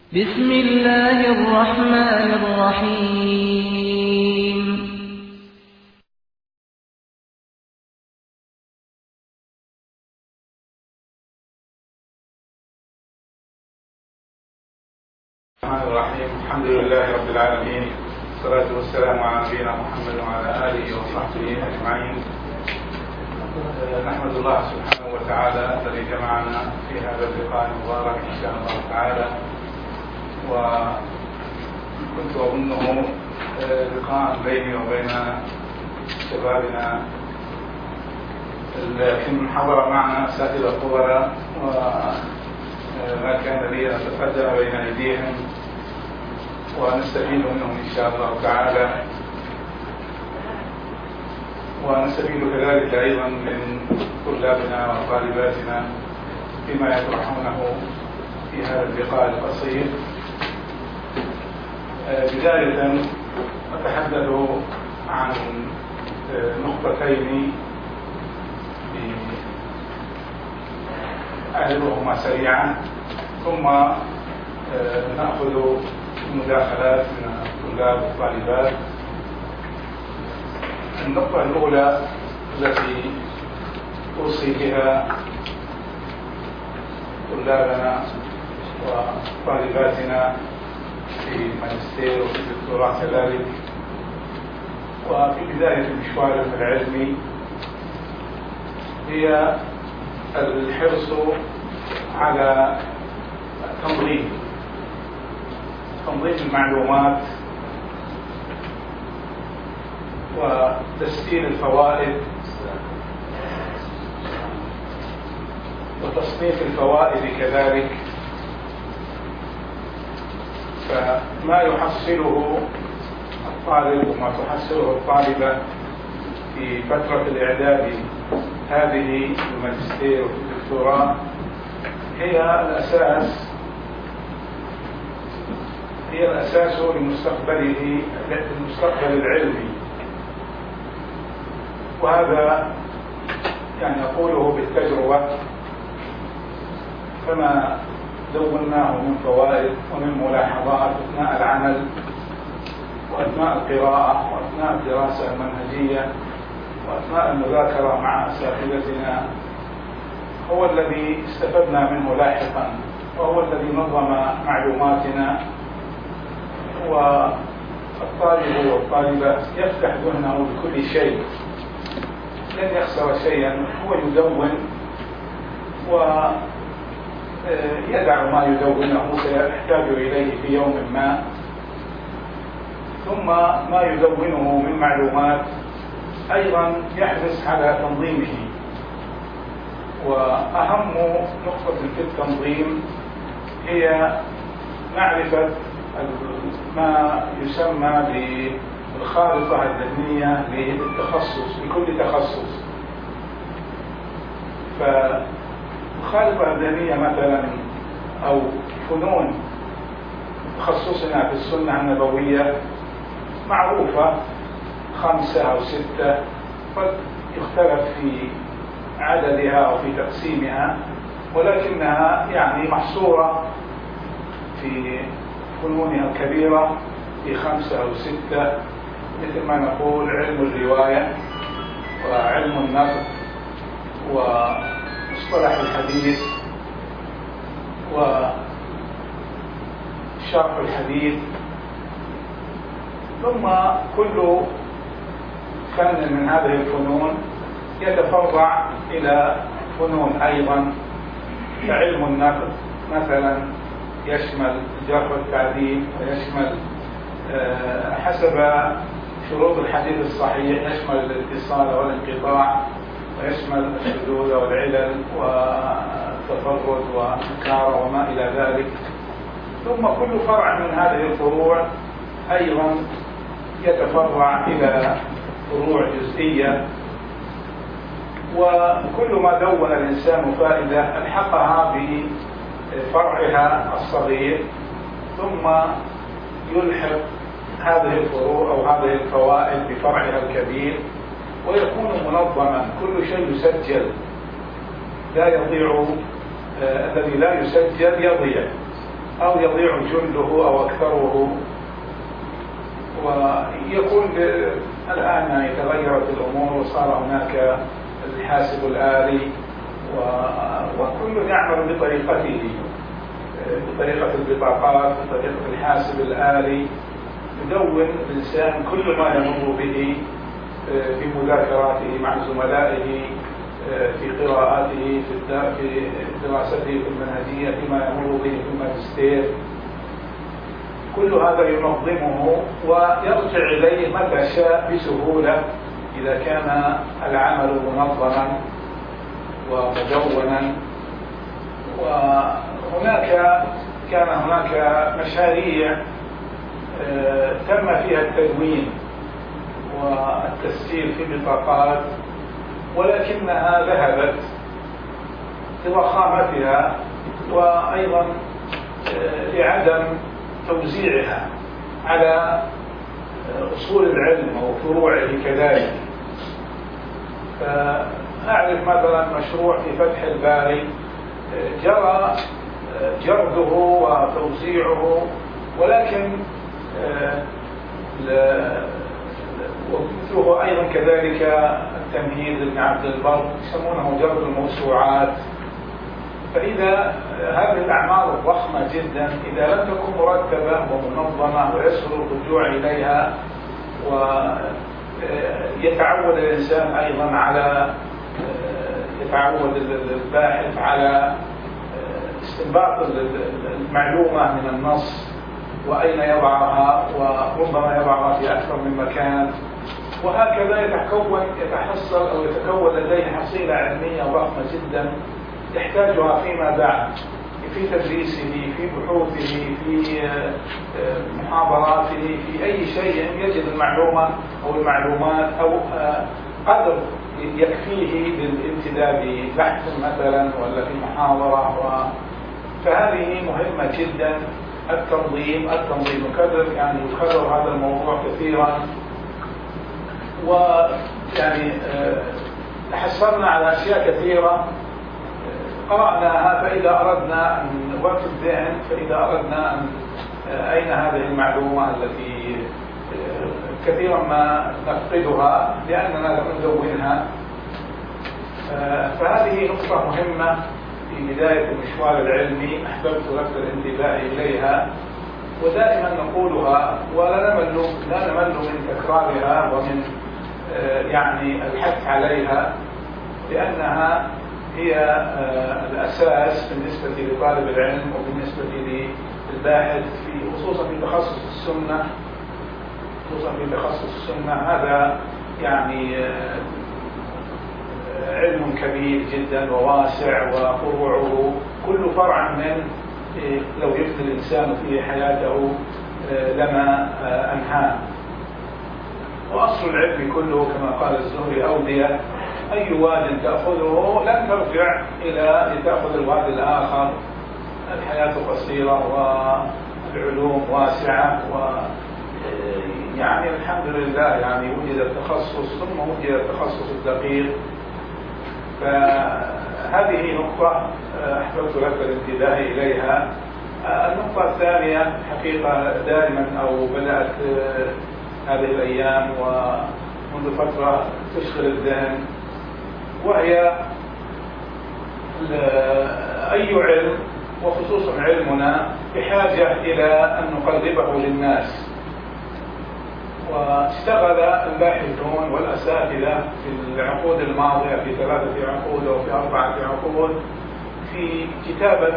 بسم الله الرحمن الرحيم. الحمد لله رب العالمين، والصلاة والسلام على نبينا محمد وعلى آله وصحبه أجمعين. نحمد الله سبحانه وتعالى الذي جمعنا في هذا اللقاء المبارك إن شاء الله تعالى، وكنت أظنه لقاء بيني وبين شبابنا لكن حضر معنا أساتذة خبراء، وما كان لي أن أتقدم بين أيديهم ونستفيد منهم إن شاء الله تعالى، ونستفيد كذلك أيضا من طلابنا وطالباتنا فيما يطرحونه في هذا اللقاء القصير. بداية أتحدث عن نقطتين أعرضهما سريعا، ثم نأخذ مداخلات من الطلاب والطالبات. النقطة الأولى التي أوصي بها طلابنا وطالباتنا في الماجستير وفي الدكتوراه كذلك، وفي بداية مشوارهم العلمي، هي الحرص على تنظيم المعلومات وتسجيل الفوائد وتصنيف الفوائد كذلك. فما يحصله الطالب وما تحصله الطالبة في فترة الإعداد هذه الماجستير والدكتوراه هي الأساس لمستقبل العلمي، وهذا يعني أقوله بالتجربة. فما دوناه من فوائد ومن ملاحظات أثناء العمل وأثناء القراءة وأثناء الدراسة المنهجية وأثناء المذاكرة مع أساتذتنا هو الذي استفدنا منه لاحقا، وهو الذي نظم معلوماتنا. والطالب والطالبة يفتح ذهنه بكل شيء، لن يخسر شيئا، هو يدون ويدع ما يدونه سيحتاج إليه في يوم ما، ثم ما يدونه من معلومات أيضا يحرص على تنظيمه. وأهم نقطة في التنظيم هي معرفة ما يسمى بالخارطة الذهنية للتخصص، لكل تخصص. فالخارطة الذهنية مثلا أو فنون تخصصنا في السنة النبوية معروفة 5 أو 6، قد يختلف في عددها أو في تقسيمها، ولكنها يعني محصورة في فنونها الكبيرة في 5 أو 6، مثل ما نقول علم الرواية وعلم النقد ومصطلح الحديث وشرح الحديث. ثم كل فن من هذه الفنون يتفرع إلى فنون أيضا، كعلم النقد مثلا يشمل الجرح والتعديل، ويشمل حسب شروط الحديث الصحيح يشمل الاتصال والانقطاع، ويشمل الشذوذ والعلل والتفرد والنكارة وما إلى ذلك. ثم كل فرع من هذه الفروع أيضا يتفرع إلى فروع جزئية، وكل ما دون الإنسان فائدة ألحقها بفرعها الصغير، ثم يلحق هذه الفروع أو هذه الفوائد بفرعها الكبير، ويكون منظما، كل شيء يسجل لا يضيع، الذي لا يسجل يضيع. أو يضيع جنده أو أكثره. ويكون الآن تغيرت الأمور وصار هناك الحاسب الآلي وكل يعمل بطريقته، بطريقة البطاقات، بطريقة الحاسب الآلي. يدون الإنسان كل ما يمر به في مذاكراته مع زملائه، في قراءاته، في دراسته في المنهجية، فيما يمر به في الماجستير. كل هذا ينظمه ويرجع إليه متى شاء بسهولة إذا كان العمل منظما ومدونا. كان هناك مشاريع تم فيها التدوين والتسجيل في بطاقات، ولكنها ذهبت لضخامتها وأيضا لعدم توزيعها على أصول العلم وفروعه كذلك. فأعرف مثلا مشروع في فتح الباري جرى جرده وتوزيعه، ولكن ومثله أيضا كذلك التمهيد لابن عبد البر يسمونه جرد الموسوعات. فإذا هذه الأعمال الضخمة جدا إذا لم تكن مرتبة ومنظمة ويسهل الرجوع إليها، ويتعود الإنسان أيضا على يتعود الباحث على استنباط المعلومة من النص وأين يضعها، وربما يضعها في أكثر من مكان، وهكذا يتحصل أو يتكون لديه حصيلة علمية ضخمة جدا يحتاجها فيما بعد في تدريسه، في بحوثه، في محاضراته، في أي شيء يجد المعلومة أو المعلومات أو قدر يكفيه للابتداء ببحث مثلا ولا في محاضرة. فهذه مهمة جدا. التنظيم يكرر، يعني يكرر هذا الموضوع كثيرا، ويعني تحصلنا على أشياء كثيرة قرأناها. فإذا أردنا أن وقت الذهن، فإذا أردنا أن أين هذه المعلومة التي كثيرا ما نفقدها لأننا لم ندونها. فهذه نقطة مهمة في بداية المشوار العلمي أحببت لفت الانتباه إليها، ودائما نقولها ولا نمل من تكرارها ومن يعني الحث عليها، لأنها هي الأساس بالنسبة لطالب العلم وبالنسبة للباحث خصوصا في تخصص السنة. هذا يعني علم كبير جدا وواسع، وفروعه كل فرع من لو يفني الإنسان في حياته لما أنهاه. وأصل العلم كله كما قال الزهري أودية، أي واد تأخذه لن ترجع إلى لتأخذ الواد الآخر. الحياة قصيرة والعلوم واسعة، يعني الحمد لله يعني وجد التخصص ثم وجد التخصص الدقيق. فهذه نقطة أحببت لك الانتباه إليها. النقطة الثانية حقيقة دائما أو بدأت هذه الأيام ومنذ فترة تشغل الذهن، وهي أي علم وخصوصا علمنا بحاجة إلى أن نقربه للناس. واشتغل الباحثون والأساتذة في العقود الماضية في 3 عقود أو في 4 عقود في كتابة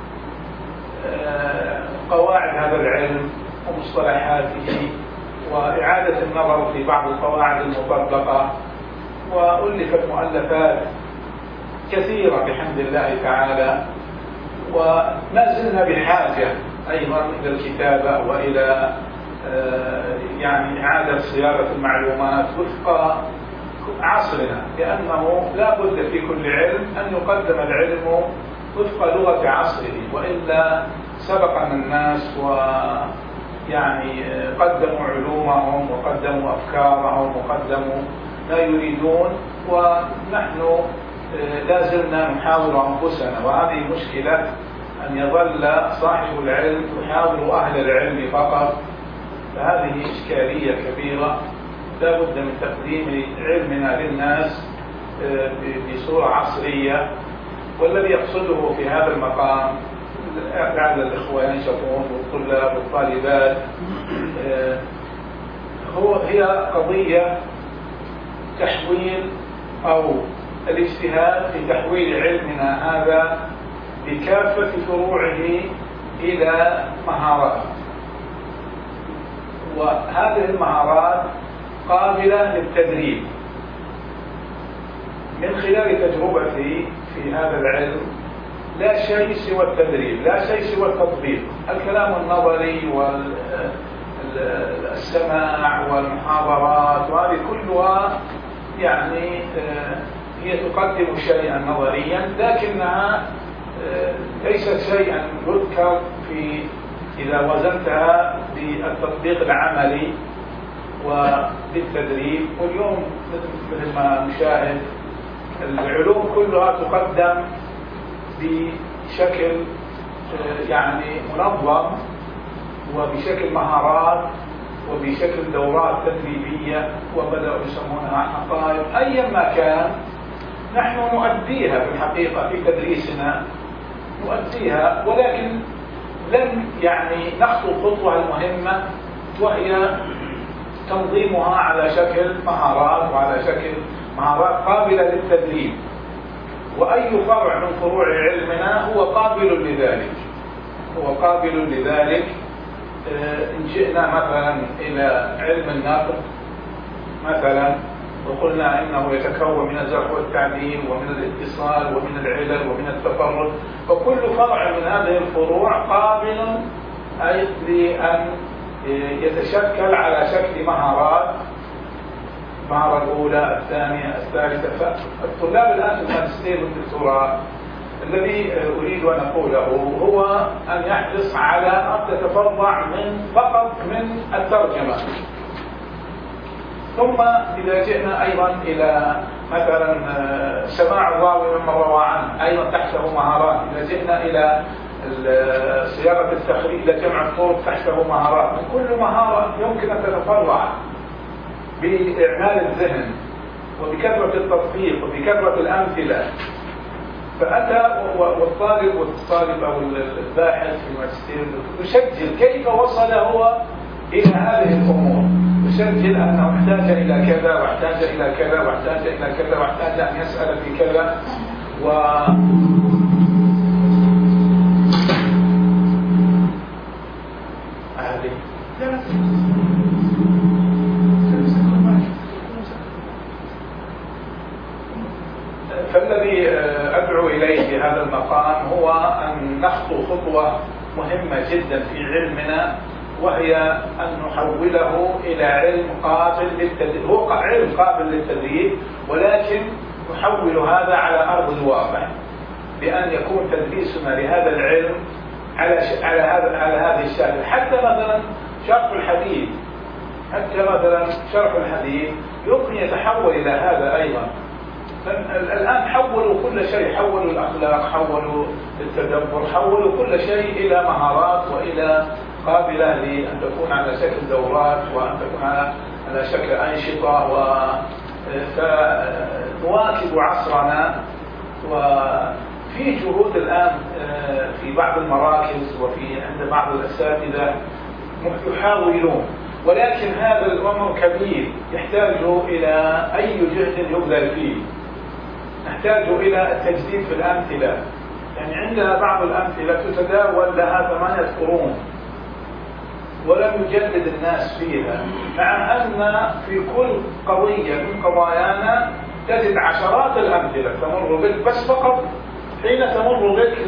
قواعد هذا العلم ومصطلحاته، وإعادة النظر في بعض القواعد المطبقة، وألفت مؤلفات كثيرة بحمد الله تعالى. وما زلنا بحاجة أيضا إلى الكتابة وإلى يعني إعادة صياغة المعلومات وفق عصرنا، لأنه لا بد في كل علم أن يقدم العلم وفق لغة عصره، وإلا سبقنا الناس ويعني قدموا علومهم وقدموا أفكارهم وقدموا ما يريدون، ونحن لا زلنا نحاول أنفسنا. وهذه مشكلة أن يظل صاحب العلم يحاور أهل العلم فقط، فهذه إشكالية كبيرة. لا بد من تقديم علمنا للناس بصورة عصرية. والذي يقصده في هذا المقام لعل الإخوة ينشطون والطلاب والطالبات هي قضية تحويل أو الاجتهاد في تحويل علمنا هذا بكافة فروعه إلى مهارات، وهذه المهارات قابلة للتدريب. من خلال تجربتي في هذا العلم لا شيء سوى التدريب، لا شيء سوى التطبيق. الكلام النظري والسماع والمحاضرات وهذه كلها يعني هي تقدم شيئا نظريا، لكنها ليست شيئا يذكر في إذا وزنتها بالتطبيق العملي وبالتدريب. واليوم مثل ما نشاهد العلوم كلها تقدم بشكل يعني منظم وبشكل مهارات وبشكل دورات تدريبية، وبدأوا يسمونها حقائب. أيا ما كان نحن نؤديها في الحقيقة في تدريسنا، نؤديها، ولكن لم يعني نخطو الخطوة المهمة وهي تنظيمها على شكل مهارات وعلى شكل مهارات قابلة للتدريب. وأي فرع من فروع علمنا هو قابل لذلك، هو قابل لذلك. إن جئنا مثلا إلى علم النقد مثلا وقلنا إنه يتكون من الجرح والتعديل ومن الاتصال ومن العلل ومن التفرد، فكل فرع من هذه الفروع قابل لأن يتشكل على شكل مهارات، المهارة الأولى الثانية الثالثة. فالطلاب الآن في الماجستير والدكتوراه الذي أريد أن أقوله هو أن يحرص على أن تتفرع فقط من الترجمة. ثم إذا جئنا أيضا إلى مثلا سماع الراوي ممن روى عنه أيضا تحته مهارات. إذا جئنا إلى صياغة التخريج إلى جمع الطرق تحته مهارات. من كل مهارة يمكن أن تتفرع بإعمال الذهن وبكثرة التطبيق وبكثرة الأمثلة. فأتى والطالب أو الباحث في الماجستير يسجل كيف وصل هو إلى هذه الأمور، يسجل أنه احتاج إلى كذا واحتاج إلى كذا واحتاج إلى كذا واحتاج أن يسأل في كذا. فالذي أدعو إليه في هذا المقام هو أن نخطو خطوة مهمة جدا في علمنا، وهي أن نحوله إلى علم قابل للتدريب. هو علم قابل للتدريب، ولكن نحول هذا على أرض الواقع بأن يكون تدريسنا لهذا العلم على هذه الشكل. حتى مثلا شرح الحديث يمكن يتحول إلى هذا أيضا. الآن حولوا كل شيء، حولوا الأخلاق، حولوا التدبر، حولوا كل شيء إلى مهارات وإلى قابلة لأن تكون على شكل دورات وأن تكون على شكل أنشطة. فنواكب عصرنا. وفي جهود الآن في بعض المراكز وفي عند بعض الأساتذة يحاولون، ولكن هذا الأمر كبير يحتاج إلى أي جهد يبذل فيه. نحتاج إلى التجديد في الأمثلة. يعني عندنا بعض الأمثلة تتداول لها 8 قرون ولم يجدد الناس فيها، مع أن في كل قضية من قضايانا تجد عشرات الأمثلة تمر بك، بس فقط حين تمر بك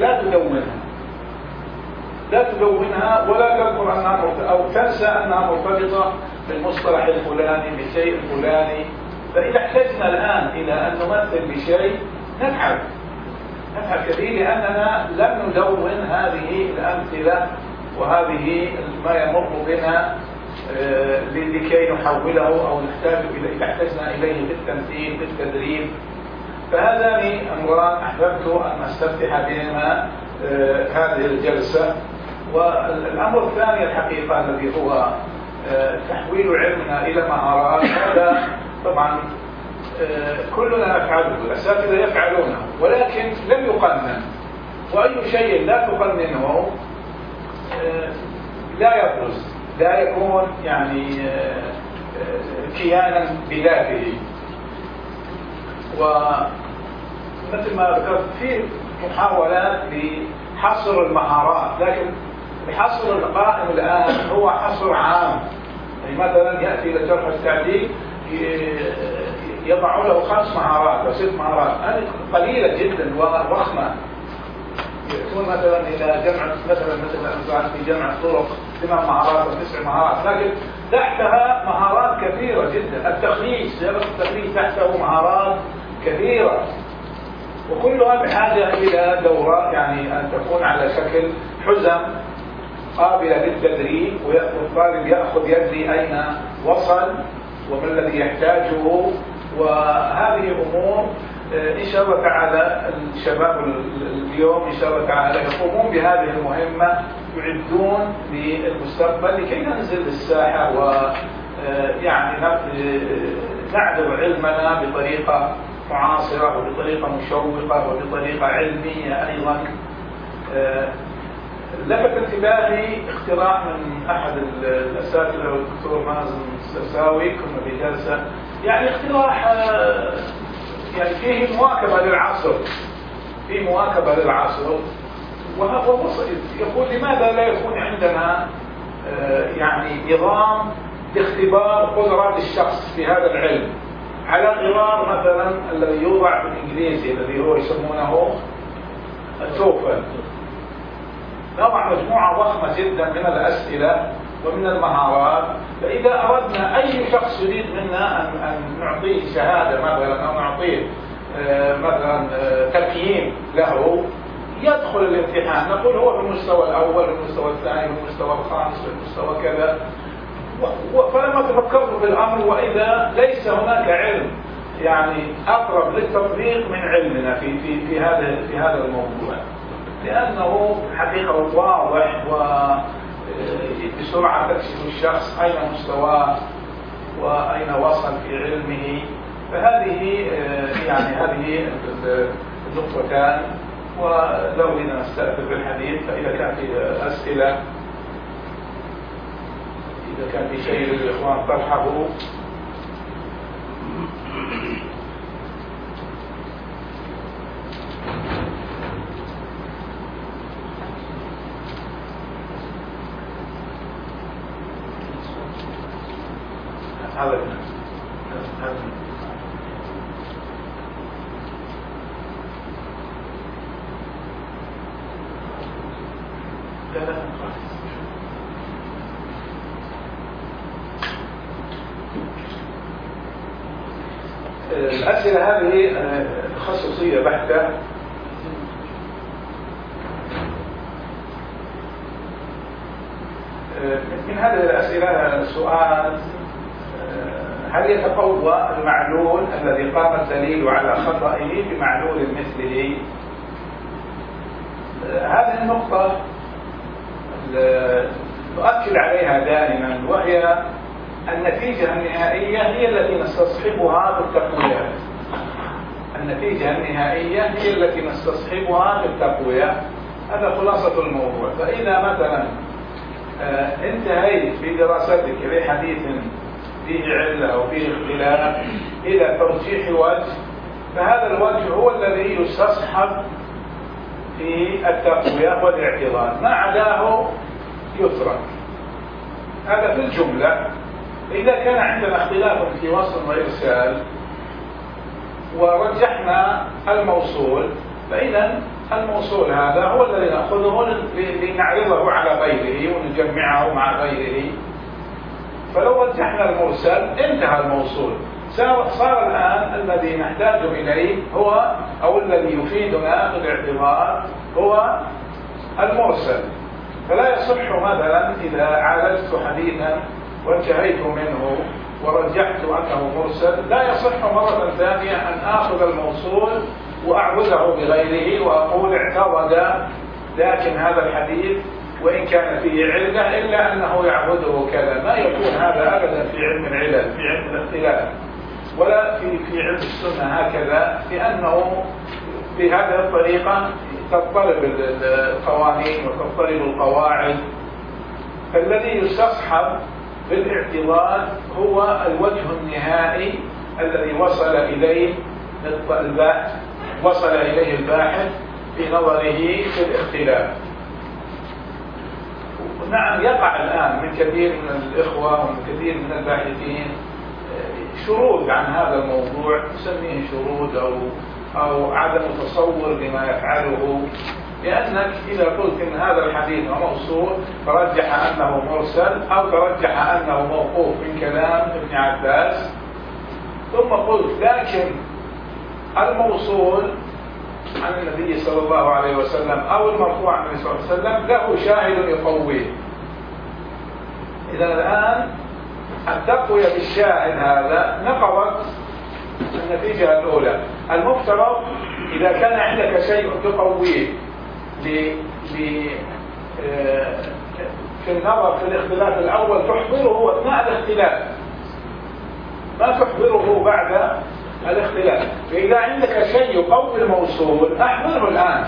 لا تدونها ولا تذكر أنها أو تنسى أنها مرتبطة بالمصطلح الفلاني بالشيء الفلاني. فإذا احتجنا الآن إلى أن نمثل بشيء نتعب كثير، لأننا لم ندون هذه الأمثلة وهذه ما يمر بنا لكي نحوله أو إذا احتجنا إليه بالتمثيل بالتدريب. فهذان أمران أحببت أن أستفتح بهما هذه الجلسة. والأمر الثاني الحقيقة الذي هو تحويل علمنا إلى مهارات، هذا طبعا كلنا نفعله، الأساتذة يفعلونه، ولكن لم يقنن. وأي شيء لا تقننه لا يبرز، لا يكون يعني كيانا بذاته. ومثل ما ذكرت في محاولات لحصر المهارات، لكن الحصر القائم الآن هو حصر عام. يعني مثلا يأتي إلى الجرح والتعديل يضع له 5 مهارات أو 6 مهارات، هذه قليلة جدا وضخمة. يكون مثلا إلى جمع مثلا في جمع الطرق 8 مهارات أو 9 مهارات، لكن تحتها مهارات كثيرة جدا. التخريج، سياسة التخريج تحته مهارات كثيرة، وكلها بحاجة إلى دورة، يعني أن تكون على شكل حزم قابلة للتدريب، والطالب يأخذ يدري أين وصل وما الذي يحتاجه. وهذه أمور إن شاء الله تعالى الشباب اليوم إن شاء الله تعالى يقومون بهذه المهمة، يعدون للمستقبل لكي ننزل للساحة ويعني نعرض علمنا بطريقة معاصرة وبطريقة مشوقة وبطريقة علمية أيضا. لفت انتباهي اقتراح من أحد الأساتذة والدكتور مازن السرساوي، كنا في جلسة، يعني اقتراح يعني فيه مواكبة للعصر، فيه مواكبة للعصر. وهو يقول لماذا لا يكون عندنا يعني نظام لاختبار قدرات الشخص في هذا العلم، على غرار مثلا الذي يوضع بالإنجليزي الذي هو يسمونه التوفل. نضع مجموعة ضخمة جدا من الأسئلة ومن المهارات، فإذا أردنا أي شخص يريد منا أن نعطيه شهادة مثلا أو نعطيه مثلا تقييم له، يدخل الامتحان، نقول هو في المستوى الأول، في المستوى الثاني، في المستوى الخامس، في المستوى كذا. فلما تفكرت في الأمر، وإذا ليس هناك علم يعني أقرب للتطبيق من علمنا في هذا الموضوع، لأنه حقيقة واضح وبسرعة تكشف الشخص أين مستواه وأين وصل في علمه. فهذه يعني هذه النقطتان. ولو بدنا نستأثر بالحديث، فإذا كان في أسئلة، إذا كان في شيء للإخوان طرحه. هذا الأسئلة هذه تخصصية بحتة. من هذه الأسئلة سؤال: هل يتقوى المعلول الذي قام الدليل على خطئه بمعلول مثله؟ هذه النقطة نؤكد عليها دائما، وهي النتيجة النهائية هي التي نستصحبها بالتقوية. النتيجة النهائية هي التي نستصحبها بالتقوية. هذا خلاصة الموضوع. فإذا مثلا انتهيت في دراستك لحديث فيه علة أو فيه اختلاف إلى ترجيح وجه، فهذا الوجه هو الذي يستصحب في التقوية والاعتضاد، ما عداه يترك. هذا في الجملة. إذا كان عندنا اختلاف في وصل وإرسال ورجحنا الموصول، فإذا الموصول هذا هو الذي نأخذه لنعرضه على غيره ونجمعه مع غيره. فلو رجحنا المرسل انتهى الموصول. صار الآن الذي نحتاج إليه هو أو الذي يفيدنا بالاعتبار هو المرسل. فلا يصح مثلا إذا عالجت حديثا وانتهيت منه ورجحت أنه مرسل، لا يصح مرة ثانية أن آخذ الموصول وأعوذه بغيره وأقول اعترض لكن هذا الحديث وإن كان فيه علة إلا أنه يعبده كذا، ما يكون هذا أبدا في علم العلل، في علم الاختلاف، ولا في علم السنة هكذا، لأنه بهذه الطريقة تضطرب القوانين وتضطرب القواعد. فالذي يستصحب بالاعتضاد هو الوجه النهائي الذي وصل إليه الباحث في نظره في الاختلاف. نعم، يقع الآن من كثير من الإخوة ومن كثير من الباحثين شرود عن هذا الموضوع، نسميه شرود أو عدم تصور لما يفعله، لأنك إذا قلت إن هذا الحديث موصول ترجح أنه مرسل أو ترجح أنه موقوف من كلام ابن عباس، ثم قلت لكن الموصول عن النبي صلى الله عليه وسلم أو المرفوع عن النبي صلى الله عليه وسلم له شاهد يقويه. إذا الآن التقوية بالشاهد هذا نقضت النتيجة الأولى. المفترض إذا كان عندك شيء تقويه في النظر في الاختلاف الأول تحضره أثناء الاختلاف، ما تحضره بعد الاختلاف. فإذا عندك شيء يقوي الموصول أحضره الآن.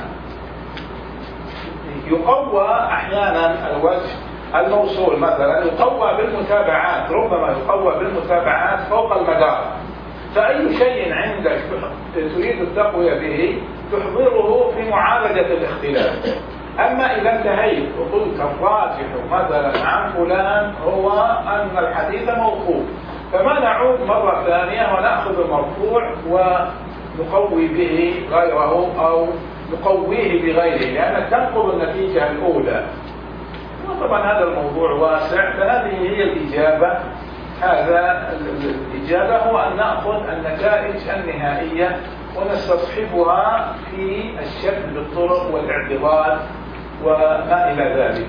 يقوى أحيانا الوجه الموصول مثلا يقوى بالمتابعات، ربما يقوى بالمتابعات فوق المدار. فأي شيء عندك تريد التقوية به تحضره في معالجة الاختلاف. أما إذا انتهيت وقلت الراجح مثلا عن فلان هو أن الحديث موقوف، فما نعود مرة ثانية ونأخذ المرفوع ونقوي به غيره أو نقويه بغيره، لأنك تنقض النتيجة الأولى. وطبعا هذا الموضوع واسع، فهذه هي الإجابة. هذا الإجابة هو أن نأخذ النتائج النهائية ونستصحبها في الشك بالطرق والاعتضاد وما إلى ذلك.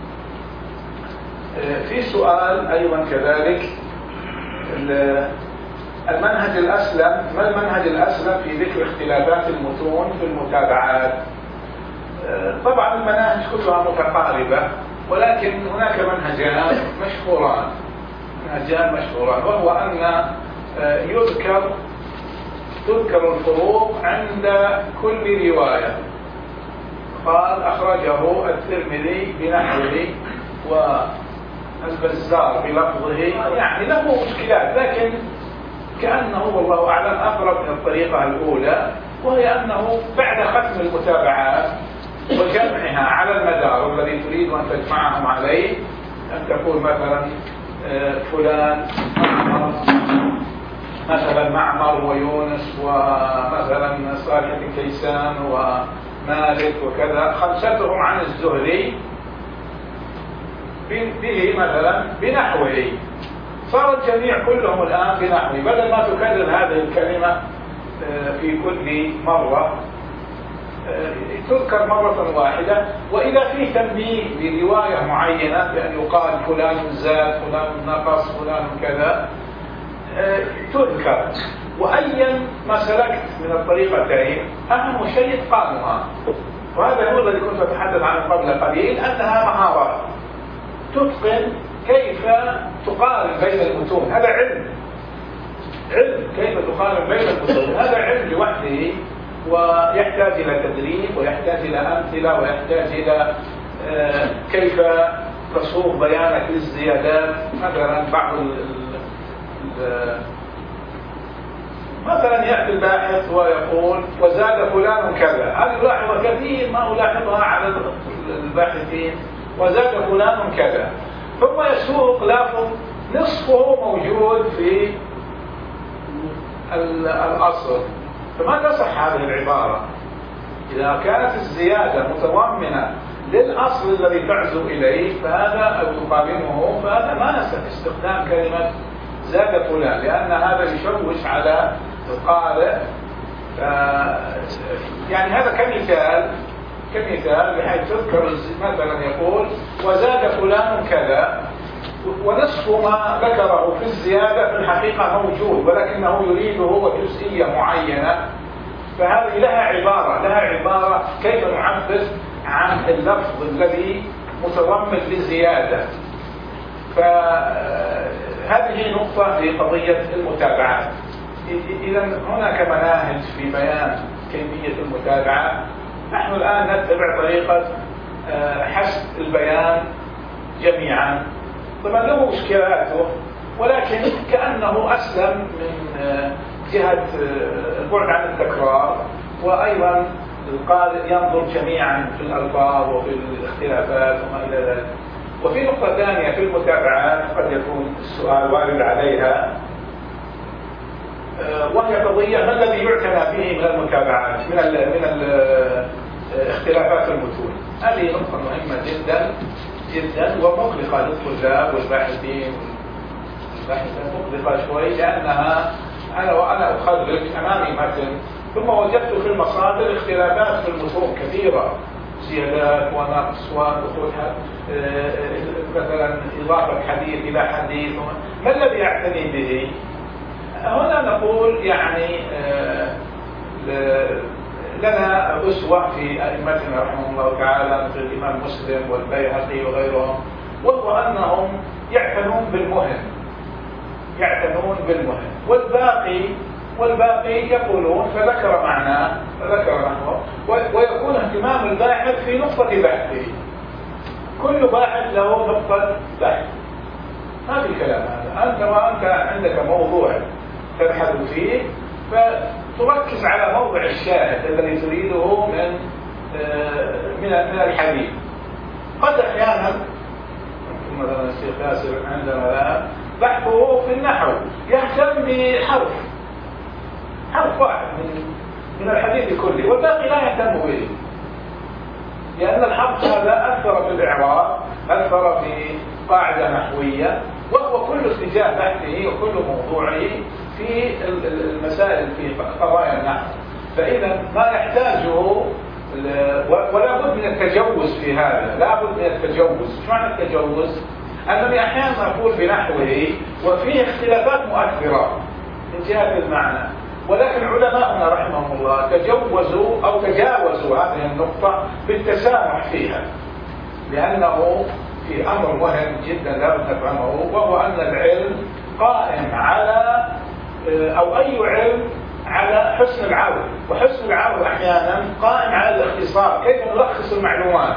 في سؤال أيضا كذلك، المنهج الأسلم، ما المنهج الأسلم في ذكر اختلافات المتون في المتابعات؟ طبعا المناهج كلها متقاربة، ولكن هناك منهجان مشهوران، وهو أن تذكر الفروق عند كل رواية. قال أخرجه الترمذي بنحوه والبزار بلفظه، يعني له مشكلات، لكن كأنه والله أعلم أقرب من الطريقة الأولى، وهي أنه بعد ختم المتابعات وجمعها على المدار الذي تريد أن تجمعهم عليه، أن تقول مثلا فلان مثلا معمر ويونس ومثلا صالح بن كيسان ومالك وكذا، خمستهم عن الزهري به مثلا بنحوه، صار الجميع كلهم الآن بنحوه، بدل ما تكرر هذه الكلمة في كل مرة تذكر مرة واحدة. وإذا في تنبيه لرواية معينة بأن يقال فلان زاد، فلان نقص، فلان كذا، تذكر. وأيا ما سلكت من الطريقتين أهم شيء إتقانها، وهذا هو الذي كنت أتحدث عنه قبل قليل، أنها مهارة تتقن كيف تقارن بين المتون. هذا علم كيف تقارن بين المتون، هذا علم لوحده، ويحتاج إلى تدريب، ويحتاج إلى أمثلة، ويحتاج إلى كيف تصوغ بيانك للزيادات. مثلا مثلا يأتي الباحث ويقول وزاد فلان كذا، هذه ملاحظة كثير ما ألاحظها على الباحثين، وزاد فلان كذا، ثم يسوق لفظ نصفه موجود في الأصل، فما تصح هذه العبارة. إذا كانت الزيادة متضمنة للأصل الذي تعزو إليه فهذا أو تقابله، فهذا ما نصح استخدام كلمة زاد فلان، لأن هذا يشوش على القارئ. يعني هذا كمثال بحيث تذكر مثلا يقول وزاد فلان كذا، ونصف ما ذكره في الزيادة في الحقيقة موجود، ولكنه يريده هو جزئية معينة، فهذه لها عبارة كيف نعبر عن اللفظ الذي متضمن للزيادة. فهذه نقطة في قضية المتابعات. إذا هناك مناهج في بيان كيفية المتابعة. نحن الآن نتبع طريقة حسب البيان جميعا، طبعا له مشكلاته، ولكن كأنه أسلم من جهة البعد عن التكرار، وأيضا القارئ ينظر جميعا في الألفاظ وفي الاختلافات وما إلى ذلك. وفي نقطة ثانية في المتابعات قد يكون السؤال وارد عليها، وهي قضية ما الذي يعتنى به من المتابعات من اختلافات المتون. هذه نقطة مهمة جدا جدا ومقلقة للطلاب والباحثين مقلقة شوي، لأنها أنا أخرج أمامي متن ثم وجدت في المصادر اختلافات في المتون كثيرة، زيادات ونقص ودخول مثلا إضافة حديث إلى حديث. ما الذي يعتني به؟ هنا نقول يعني لنا أسوة في أئمتنا رحمه الله تعالى مثل الإمام مسلم والبيهقي وغيرهم، وهو أنهم يعتنون بالمهم والباقي يقولون فذكر معناه نحوه، ويكون اهتمام الباحث في نقطة بحثه. كل باحث له نقطة بحث، ما في كلام هذا. وأنت عندك موضوع تبحث فيه فتركز على موضع الشاهد الذي تريده من الحديث. قد أحيانا مثلا الشيخ ياسر عندما بحثه في النحو يهتم بحرف واحد من الحديث كله، والباقي لا يهتم به، لأن الحرف هذا أثر في الإعراب، أثر في قاعدة نحوية، وهو كل اتجاه بحثه وكل موضوعه في المسائل في قضايا النحو. فإذا ما يحتاجه ولا بد من التجوز في هذا، لا بد من التجوز. ايش معنى التجوز؟ أنني أحيانا أقول بنحوه وفيه اختلافات مؤثرة من جهة المعنى، ولكن علماءنا رحمهم الله تجاوزوا هذه النقطة بالتسامح فيها، لأنه في أمر مهم جدا لا بد نفهمه، وهو أن العلم قائم على أو أي علم على حسن العرض، وحسن العرض أحيانا قائم على الاختصار، كيف نلخص المعلومات.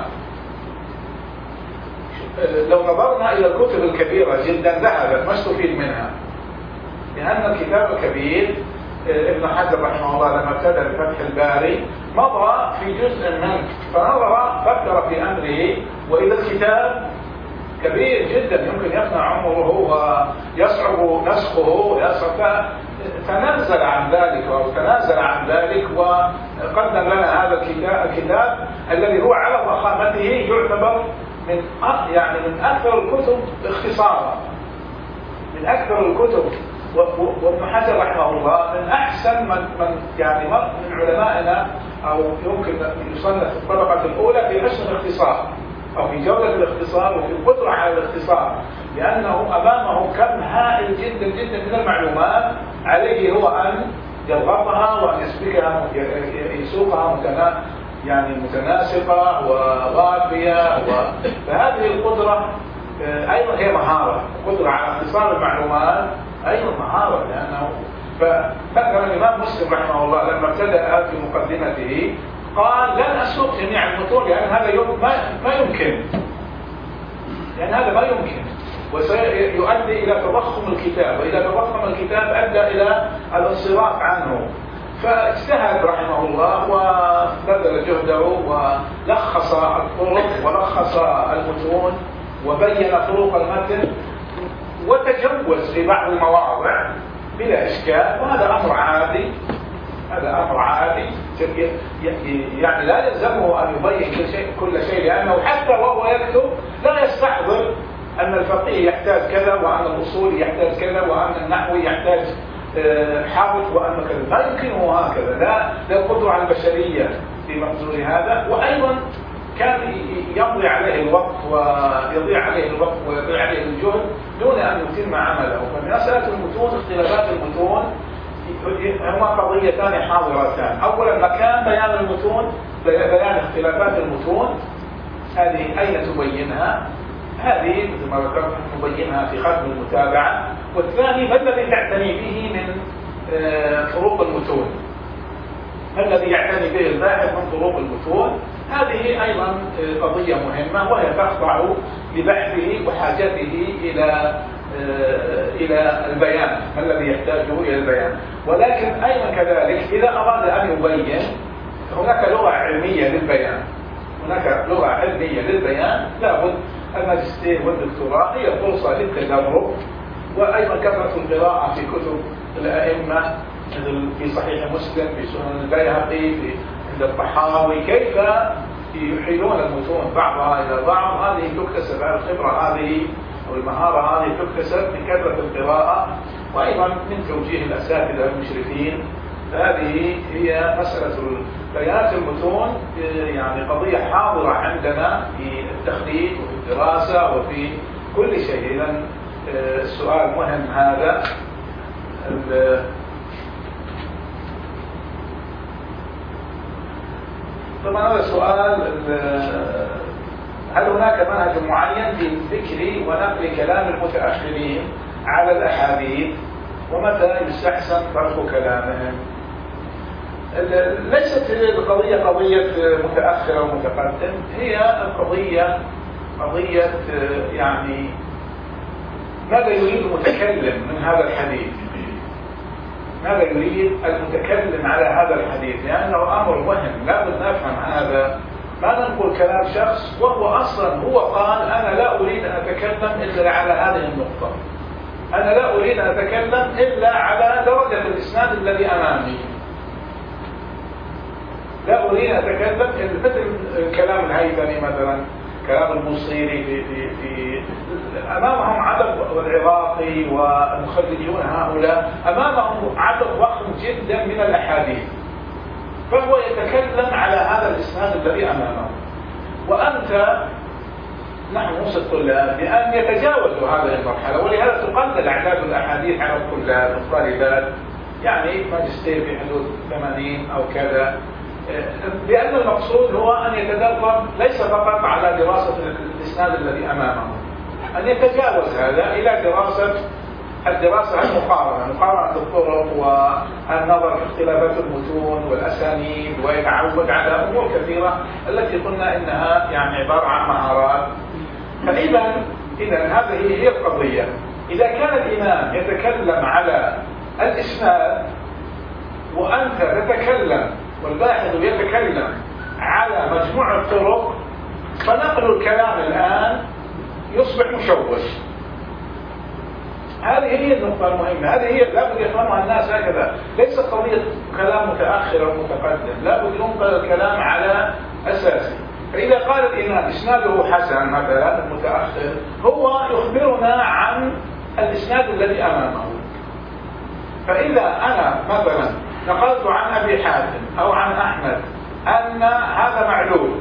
لو نظرنا إلى الكتب الكبيرة جدا ذهبت ما استفيد منها، لأن الكتاب الكبير ابن حجر رحمه الله لما ابتدأ بفتح الباري مضى في جزء منه فنظر فكر في أمره، وإذا الكتاب كبير جدا يمكن يفنى عمره ويصعب نسخه تنازل عن ذلك وقدم لنا هذا الكتاب الذي هو على ضخامته يعتبر من أكثر الكتب اختصارا، من أكثر الكتب. وابن حجر رحمه الله من أحسن من علمائنا، أو يمكن يصنف في الطبقة الأولى في حسن الاختصار أو في جودة الاختصار وفي القدرة على الاختصار، لأنه أمامه كم هائل جدا جدا من المعلومات، عليه هو أن يضبطها وأن يسوقها متناسقة ووافية. فهذه القدرة أيضا هي مهارة، قدرة على اختصار المعلومات أيضا مهارة، لأنه فمثلا الإمام مسلم رحمه الله لما ابتدأ في مقدمته قال لن أسوق جميع المتون لأن هذا ما يمكن، وسيؤدي إلى تضخم الكتاب، وإذا تضخم الكتاب أدى إلى الانصراف عنه. فاجتهد رحمه الله وبذل جهده ولخص الطرق ولخص المتون وبين طرق المتن وتجوز في بعض المواضع بلا إشكال، وهذا أمر عادي. يعني لا يلزمه أن يبين كل شيء، لأنه حتى وهو يكتب لا يستحضر أن الفقيه يحتاج كذا، وأن الأصول يحتاج كذا، وأن النحو يحتاج حرف، وأن كذا. لا يمكنه هكذا، لا القدرة على البشرية في مقدور هذا. وأيضا كان يمضي عليه الوقت ويضيع عليه الجهد دون أن يتم عمله. فمسألة المتون، اختلافات المتون هما قضيتان حاضرتان. أولا مكان بيان المتون، بيان اختلافات المتون، هذه أين تبينها؟ هذه مثل ما ذكرت نبينها في ختم المتابعة. والثاني ما الذي تعتني به من فروق المتون؟ ما الذي يعتني به الباحث من فروق المتون؟ هذه أيضا قضية مهمة، وهي تخضع لبحثه وحاجته إلى البيان، ما الذي يحتاجه إلى البيان. ولكن أيضا كذلك إذا أراد أن يبين، هناك لغة علمية للبيان، هناك لغة علمية للبيان، لابد الماجستير والدكتوراه هي فرصة للتدرب، وأيضا كثرة القراءة في كتب الأئمة مثل في صحيح مسلم، في سنن البيهقي، في عند الطحاوي، كيف يحيلون المتون بعضها إلى بعض. هذه تكتسب، الخبرة هذه أو المهارة هذه تكتسب من كثرة القراءة، وأيضا من توجيه الأساتذة المشرفين. هذه هي مسألة بيان المتون، يعني قضية حاضرة عندنا في التخريج وفي الدراسة وفي كل شيء. إذن السؤال مهم هذا. طبعا هذا السؤال، هل هناك منهج معين في ذكر ونقل كلام المتأخرين على الأحاديث، ومتى يستحسن ترك كلامهم؟ ليست القضية قضية متأخر أو متقدم، هي القضية قضية يعني ماذا يريد المتكلم من هذا الحديث، ماذا يريد المتكلم على هذا الحديث، لأنه أمر مهم لابد نفهم هذا. ما ننقل كلام شخص وهو أصلا هو قال أنا لا أريد أن أتكلم إلا على هذه النقطة، أنا لا أريد أن أتكلم إلا على درجة الإسناد الذي أمامي، لا أريد أن أتكلم مثل كلام الهيثمي مثلا، كلام البوصيري في أمامهم عدد، والعراقي والمخرجون هؤلاء أمامهم عدد ضخم جدا من الأحاديث، فهو يتكلم على هذا الإسناد الذي أمامه. وأنت، نحن نوصي الطلاب بأن يتجاوزوا هذه المرحلة، ولهذا تقلل أعداد الأحاديث على الطلاب والطالبات، يعني ماجستير في حدود 80 أو كذا، لأن المقصود هو أن يتدرب ليس فقط على دراسة الإسناد الذي أمامه، أن يتجاوز هذا إلى الدراسة المقارنة، مقارنة الطرق والنظر في اختلافات المتون والأسانيد، ويتعود على أمور كثيرة التي قلنا إنها يعني عبارة عن مهارات. فإذا هذه هي القضية. إذا كان الإمام يتكلم على الإسناد وأنت تتكلم والباحث يتكلم على مجموع الطرق، فنقل الكلام الآن يصبح مشوش. هذه هي النقطة المهمة، هذه هي لابد يفهمها الناس هكذا. ليست قضية كلام متأخر أو متقدم، لابد ينقل الكلام على أساسه. فإذا قال الإمام إسناده حسن مثلا المتأخر، هو يخبرنا عن الإسناد الذي أمامه. فإذا أنا مثلا نقلت عن أبي حاتم أو عن أحمد أن هذا معلول،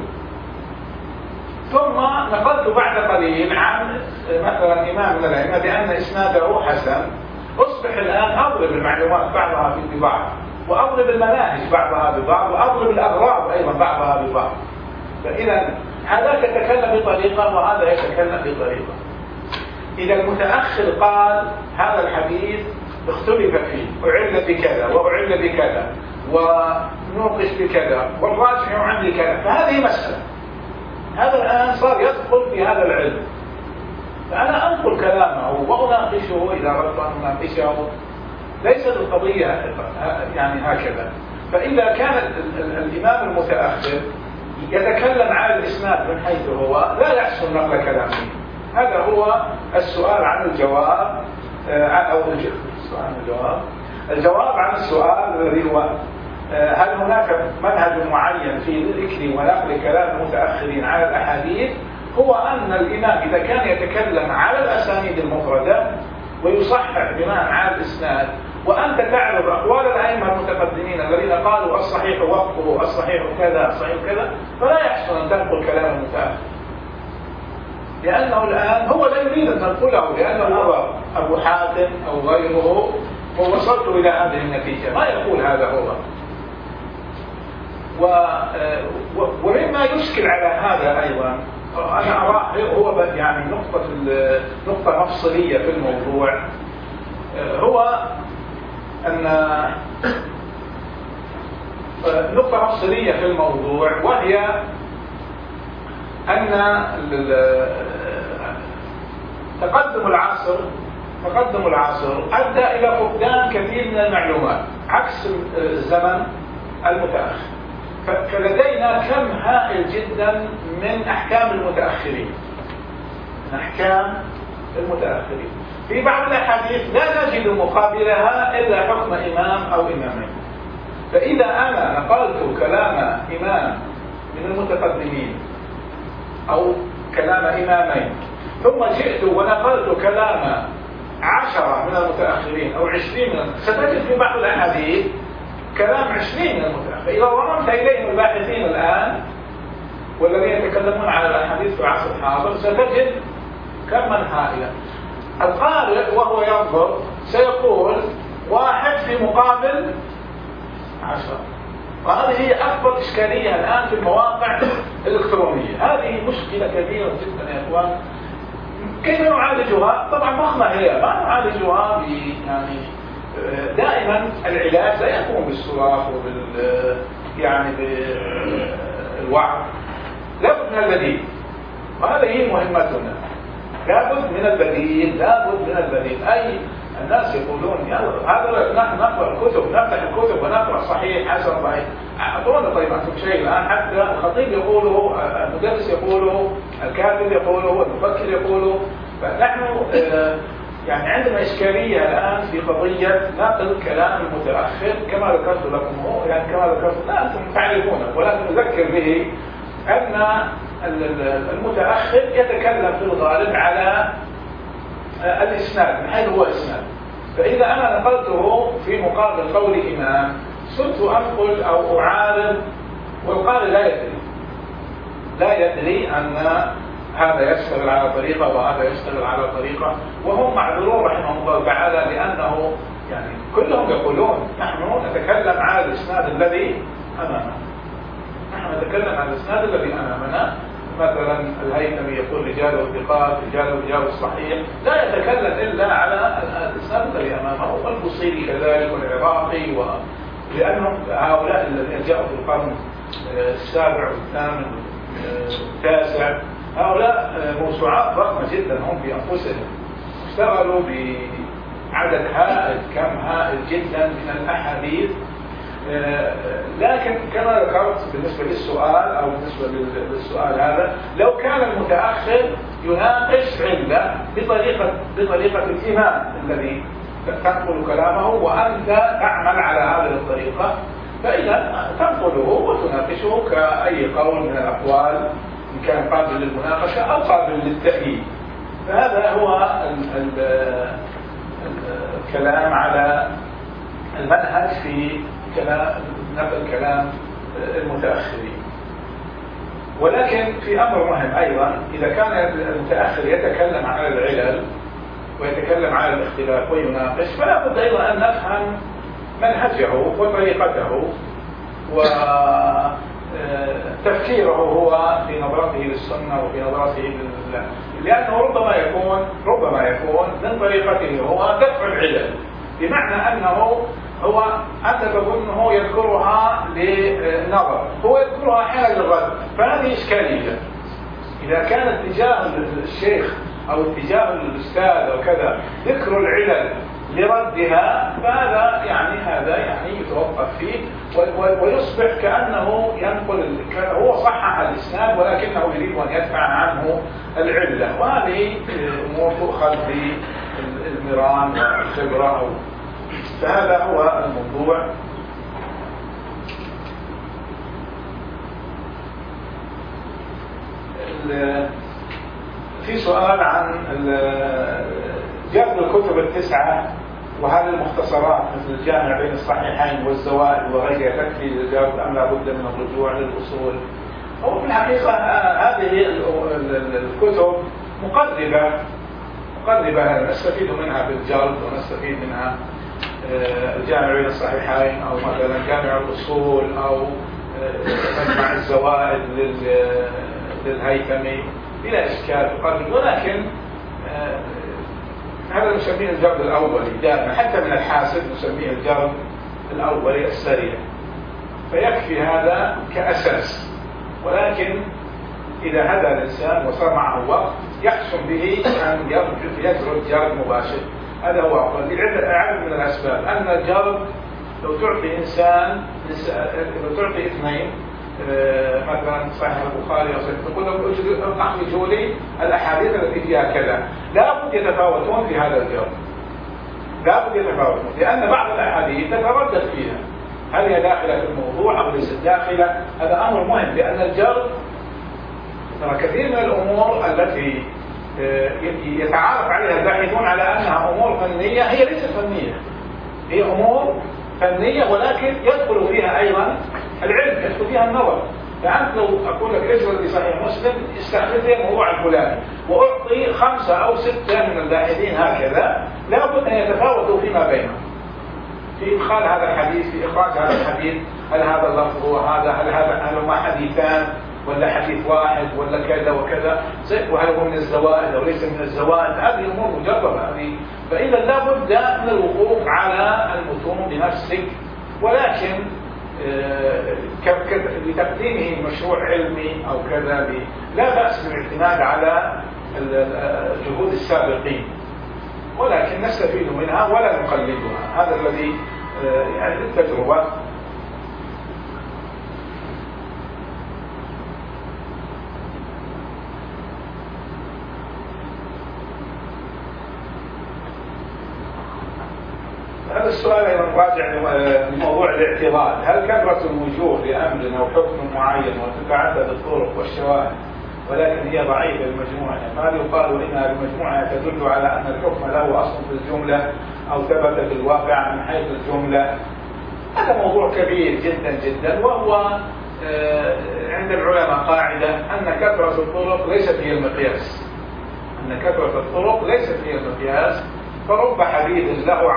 ثم نقلت بعد قليل عن مثلا إمام من الأئمة بأن إسناده حسن، أصبح الآن أضرب المعلومات بعضها ببعض، وأضرب المناهج بعضها ببعض، وأضرب الأغراض أيضا بعضها ببعض. فإذا هذاك يتكلم بطريقة وهذا يتكلم بطريقة. إذا المتأخر قال هذا الحديث اختلف فيه، أعل بكذا وأعل بكذا ونوقش بكذا والراجح عندي كذا، فهذه مسألة. هذا الآن صار يدخل في هذا العلم، فأنا أنقل كلامه وأناقشه إذا أردت أن أناقشه. ليست القضية يعني هكذا. فإذا كان الإمام المتأخر يتكلم على الإسناد من حيث هو، لا يحسن نقل كلامه. هذا هو السؤال عن الجواب، أو الجواب عن السؤال الذي هو هل هناك منهج معين في ذكر ونقل كلام المتأخرين على الأحاديث؟ هو أن الإمام إذا كان يتكلم على الأسانيد المفردة ويصحح بناء على الإسناد، وأنت تعرف أقوال الأئمة المتقدمين الذين قالوا الصحيح وقفه، الصحيح كذا، الصحيح كذا، فلا يحسن أن تنقل كلام المتأخر، لأنه الآن هو لا يريد أن تنقله، لأنه هو أبو حاتم أو غيره ووصلت إلى هذه النتيجة، ما يقول هذا هو. ومما يشكل على هذا أيضا أنا أرى هو يعني نقطة مفصلية في الموضوع، هو أن نقطة مفصلية في الموضوع، وهي أن تقدم العصر أدى إلى فقدان كثير من المعلومات عكس الزمن المتأخر. فلدينا كم هائل جدا من أحكام المتأخرين، في بعض الأحاديث لا نجد مقابلها إلا حكم إمام أو إمامين. فإذا أنا نقلت كلام إمام من المتقدمين أو كلام إمامين، ثم جئت ونقلت كلام 10 من المتأخرين أو 20 ستجد في بعض الأحاديث كلام 20 من المتأخرين. إذا ضممت إليهم الباحثين الآن والذين يتكلمون على الأحاديث في العصر الحاضر ستجد كما هائلا. القارئ وهو ينظر سيقول 1 في مقابل 10. وهذه هي أكبر إشكالية الآن في المواقع الإلكترونية. هذه مشكلة كبيرة جدا يا إخوان. كيف نعالجها؟ طبعا ضخمة هي، ما نعالجها يعني دائما العلاج لا يكون بالصراخ يعني بالوعظ. لابد من البديل، وهذه هي مهمتنا. لابد من البديل. أي الناس يقولون هذا نحن نقرأ الكتب، نفتح الكتب ونقرأ صحيح حسن ضعيف. أعطونا طيب أنتم شيء الآن، حتى الخطيب يقوله، المدرس يقوله، الكاتب يقوله، المفكر يقوله. فنحن يعني عندنا إشكالية الآن في قضية نقل كلام المتأخر كما ذكرت لكم. هو يعني كما ذكرت لا أنتم تعرفونه، ولكن نذكر به أن المتأخر يتكلم في الغالب على الإسناد من حيث هو إسناد. فإذا أنا نقلته في مقابل قول إمام صرت أنقل أو أعارض، والقارئ لا يدري أن هذا يشتغل على طريقة وهذا يشتغل على طريقة، وهم معذورون رحمهم الله تعالى، لأنه يعني كلهم يقولون نحن نتكلم على الإسناد الذي أمامنا. مثلا الهيثمي يقول رجاله الثقات، رجاله الصحيح، لا يتكلم إلا على الإسناد الذي أمامه. والبصيري كذلك، والعراقي، لأنهم هؤلاء الذين جاءوا في القرن السابع والثامن والتاسع، هؤلاء موسوعات ضخمة جدا هم بأنفسهم، اشتغلوا بعدد هائل، كم هائل جدا من الأحاديث. لكن كما ذكرت بالنسبة للسؤال أو بالنسبة للسؤال هذا، لو كان المتأخر يناقش علة بطريقة الإمام الذي تنقل كلامه وأنت تعمل على هذه الطريقة، فإذا تنقله وتناقشه كأي قول من الأقوال إن كان قابل للمناقشة أو قابل للتأييد. فهذا هو الكلام على المنهج في نقل كلام المتأخرين. ولكن في أمر مهم أيضا، إذا كان المتأخر يتكلم على العلل ويتكلم على الاختلاف ويناقش، فلا بد أيضا أن نفهم منهجه وطريقته وتفكيره هو في نظرته للسنة وفي نظرته لأنه ربما يكون من طريقته هو دفع العلل، بمعنى أنه أنت تظنه يذكرها لنظر، هو يذكرها حين للرد. فهذه إشكالية. إذا كان اتجاه الشيخ أو اتجاه الأستاذ أو كذا ذكر العلل لردها، فهذا يعني يتوقف فيه ويصبح كأنه ينقل، هو صحح الإسناد ولكنه يريد أن يدفع عنه العلة. وهذه أمور تؤخذ بالمران والخبرة. فهذا هو الموضوع. في سؤال عن جلب الكتب التسعة، وهل المختصرات مثل الجامع بين الصحيحين والزوائد وغيرها تكفي للجلب أم لا بد من الرجوع للأصول؟ هو في الحقيقة هذه الكتب مقربة نستفيد منها بالجلب ونستفيد منها الجامع بين الصحيحين أو مثلا جامع الأصول أو مجمع الزوائد للهيثمي بلا إشكال تقلد، ولكن هذا نسميه الجرد الأولي دائما، حتى من الحاسب نسميه الجرد الأولي السريع، فيكفي هذا كأساس. ولكن إذا هدى الإنسان وصار معه وقت يحسن به أن يجرد جرد مباشر، هذا هو أفضل لعدد من الأسباب. أن الجرد لو تعطي إنسان، لو تعطي اثنين مثلا صحيح البخاري أو صحيح، تقول لهم أخرجوا لي الأحاديث التي فيها كذا، لابد يتفاوتون في هذا الجرد، لابد يتفاوتون، لأن بعض الأحاديث تتردد فيها هل هي داخلة في الموضوع أو ليست داخلة. هذا أمر مهم، لأن الجرد ترى كثير من الأمور التي يتعارف عليها الباحثون على أنها أمور فنية هي ليست فنية، هي أمور فنية ولكن يدخل فيها أيضا العلم، يدخل فيها النظر. فأنت لو أقول لك اجرد بصحيح مسلم استخرج لي الموضوع الفلاني وأعطي 5 أو 6 من الباحثين هكذا، لابد أن يتفاوتوا فيما بينهم في إدخال هذا الحديث، في إخراج هذا الحديث، هل هذا اللفظ وهذا، هل هما حديثان ولا حديث واحد ولا كذا وكذا، وهل هو من الزوائد أو ليس من الزوائد، هذه أمور مجربة هذه. فإذا لابد من الوقوف على المتون بنفسك، ولكن لتقديمه مشروع علمي أو كذا لا بأس بالاعتماد على جهود السابقين، ولكن نستفيد منها ولا نقلدها. هذا الذي يعني التجربة. هذا السؤال أيضا راجع لموضوع الاعتراض، هل كثرة الوجوه لأمر أو حكم معين وتتعدد الطرق والشواهد ولكن هي ضعيفة المجموعة، فهل يقال إنها المجموعة تدل على أن الحكم له أصل في الجملة أو ثبت في الواقع من حيث الجملة؟ هذا موضوع كبير جدا جدا، وهو عند العلماء قاعدة أن كثرة الطرق ليست هي المقياس، أن كثرة الطرق ليست هي المقياس. فرب حديث له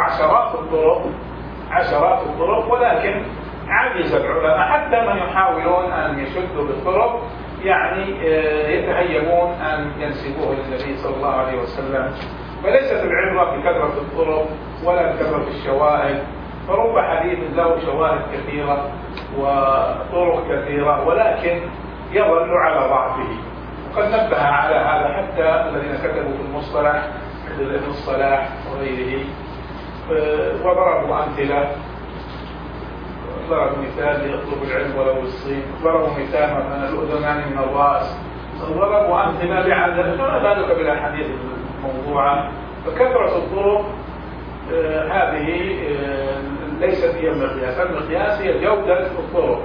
عشرات الطرق ولكن عجز العلماء، حتى من يحاولون أن يشدوا بالطرق يعني يتهيمون أن ينسبوه للنبي صلى الله عليه وسلم. فليست العبرة بكثرة الطرق ولا بكثرة الشواهد، فرب حديث له شواهد كثيرة وطرق كثيرة ولكن يظل على ضعفه. وقد نبه على هذا حتى الذين كتبوا في المصطلح مثل ابن الصلاح وغيره، وضربوا أمثلة. ضربوا مثال ليطلب العلم ولو بالصين، ضربوا مثال مثلا الأذنان من الرأس، ضربوا أمثلة بعدد، فما بالك بالأحاديث الموضوعة. فكثرة الطرق هذه ليست هي المقياس، المقياس هي جودة الطرق،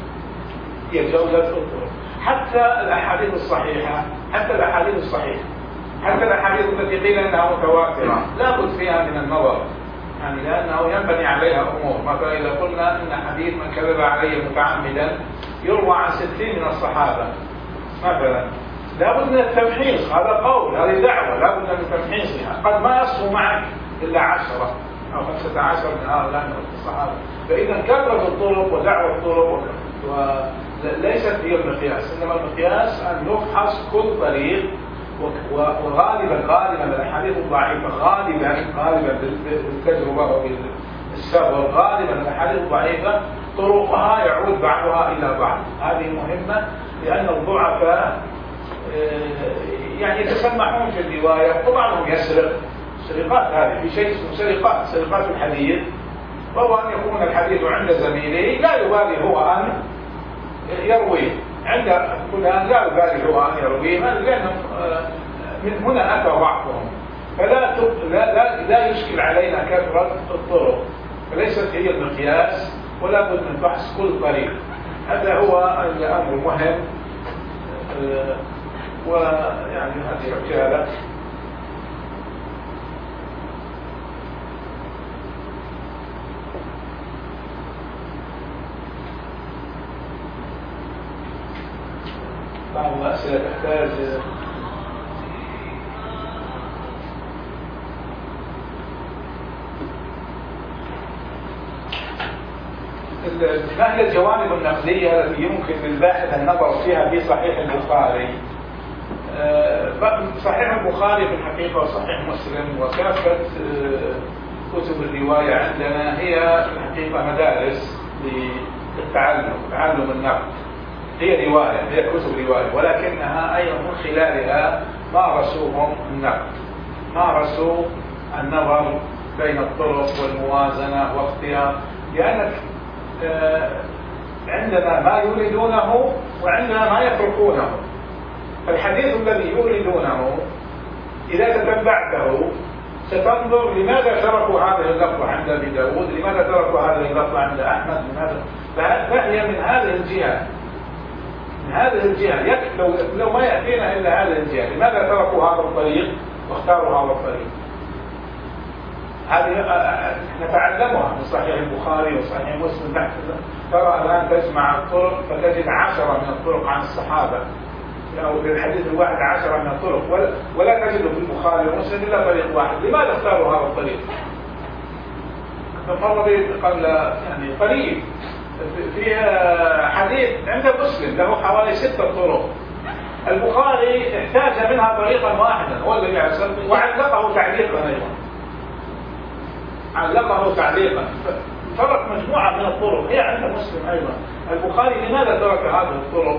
حتى الأحاديث الصحيحة، حتى الأحاديث التي قيل أنها متواترة لا بد فيها من النظر، يعني لأنه ينبني عليها أمور. مثلا إذا قلنا أن حديث من كذب علي متعمدا يروى عن 60 من الصحابة مثلا، لا بد من التمحيص، هذا قول، هذه دعوة، لا بد من تمحيصها. قد ما يصفو معك إلا 10 أو 15 من هؤلاء من الصحابة. فإذا كثرة الطرق ودعوة الطرق ليست هي المقياس، إنما المقياس أن يفحص كل طريق. وغالبا الاحاديث الضعيفه غالبا بالتجربه وبالسبب، غالبا الاحاديث الضعيفه طرقها يعود بعضها الى بعض. هذه مهمه لان الضعفاء يعني يتسمحون في الروايه، وبعضهم يسرق سرقات، هذه في شيء اسمه سرقات الحديث، وهو ان يكون الحديث عند زميله لا يبالي هو ان يرويه، عند فلان لا يبالي هو ان يرويه، لانه من هنا اتى ضعفهم. فلا يشكل علينا كثرة الطرق، فليست هي المقياس، ولا بد من بحث كل طريق. هذا هو الامر مهم. ويعني هذه رجاله بعض الأسئلة تحتاج ما هي الجوانب النقدية التي يمكن للباحث النظر فيها في صحيح البخاري؟ صحيح البخاري في الحقيقة وصحيح مسلم وكافة كتب الرواية عندنا هي في الحقيقة مدارس تعلم النقد. هي رواية، هي كتب رواية، ولكنها أيضا من خلالها مارسوهم النقد، مارسوا النظر بين الطرق والموازنة واختيار، لأنك عندنا ما يريدونه وعندنا ما يتركونه. فالحديث الذي يريدونه إذا تتبعته ستنظر لماذا تركوا هذه اللفظة عند أبي داود، لماذا تركوا هذه اللفظة عند أحمد، لماذا؟ فهي من هذه الجهة، من هذه الجهة. لو ما يأتينا إلا هذه الجهة، لماذا تركوا هذا الطريق واختاروا هذا الطريق؟ هذه نتعلمها من صحيح البخاري وصحيح مسلم. ترى الآن تجمع الطرق فتجد 10 من الطرق عن الصحابة، أو للحديث الواحد 10 من الطرق، ولا تجد في البخاري ومسلم إلا طريق واحد. لماذا اختاروا هذا الطريق؟ مر بي قبل يعني قريب في حديث عند مسلم له حوالي 6 طرق، البخاري احتاج منها طريقا واحدا هو الذي يعزل، وعلقه تعليقا أيضا، علقه تعليقا، ترك مجموعة من الطرق هي عند مسلم أيضا. البخاري لماذا ترك هذه الطرق؟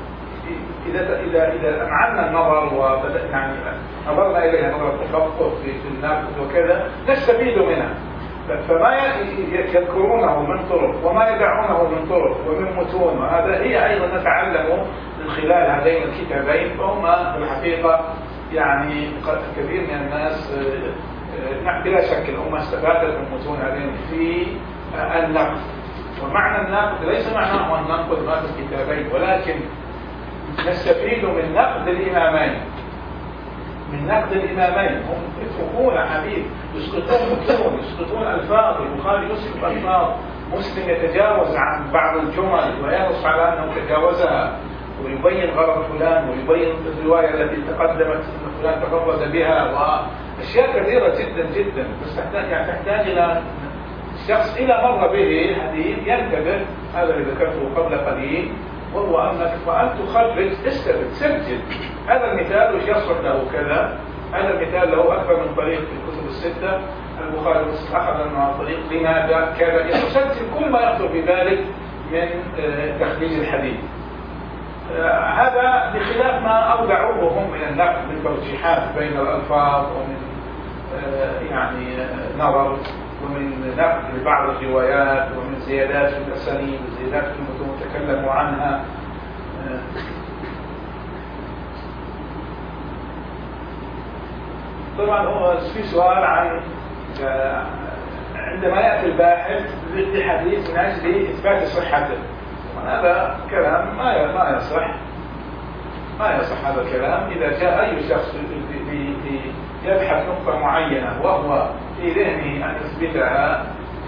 إذا أمعنا النظر وبدأنا يعني نظرنا إليها نظرة تفقه في النقد وكذا نستفيد منها. فما يذكرونه من طرق وما يدعونه من طرق ومن متون، وهذا هي أيضا نتعلم من خلال هذين الكتابين. فهما في الحقيقة يعني كثير من الناس بلا شك الأمة استفادت من متون هذين في النقد. ومعنى النقد ليس معناه أن ننقد ما في الكتابين، ولكن نستفيد من نقد الإمامين، من نقد الإمامين. هم يتركون حديث، يسقطون متون، يسقطون ألفاظ. البخاري يسقط ألفاظ، مسلم يتجاوز عن بعض الجمل وينص على أنه تجاوزها، ويبين غلط فلان، ويبين الرواية التي تقدمت أن فلان تفرد بها، وأشياء كثيرة جدا جدا. بس تحتاج إلى شخص إذا مر به الحديث ينتبه. هذا اللي ذكرته قبل قليل، وهو أنك وأن تخرج استبد سجل هذا المثال وش يصلح له كذا، هذا المثال له أكثر من طريق في الكتب الستة، البخاري ومسلم أخذ منها طريق، لماذا كذا، يسجل كل ما يخطر بذلك من تخريج الحديث. هذا بخلاف ما أودعوه هم من النقد، من ترجيحات بين الألفاظ، ومن يعني نظر، ومن نقد لبعض الروايات، ومن زيادات في الأسانيد وزيادات في المتون تكلموا عنها. طبعا هو في سؤال عن عندما يأتي الباحث بحديث من أجل إثبات صحته، هذا كلام ما يصح، ما يصح هذا الكلام. إذا جاء أي شخص يبحث نقطة معينة وهو في ذهنه أن يثبتها،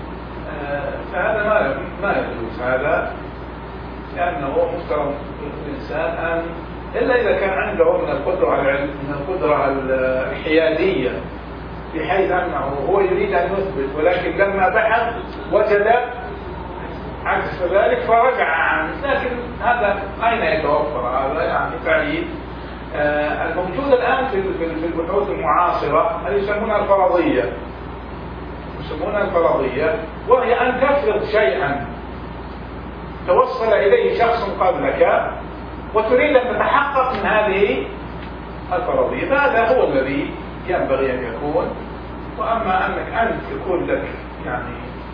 فهذا ما يجوز هذا، لأنه مفترض الإنسان أن إلا إذا كان عنده من القدرة الحيادية، بحيث أنه هو يريد أن يثبت، ولكن لما بحث وجد عكس ذلك فرجع عنه. لكن هذا أين يتوفر هذا؟ يعني بعيد. الموجود الآن في البحوث المعاصرة هذه يسمونها الفرضية، يسمونها الفرضية، وهي أن تفرض شيئا توصل إليه شخص قبلك وتريد أن تتحقق من هذه الفرضية، فهذا هو الذي ينبغي أن يكون. وأما أنك أنت يكون لك يعني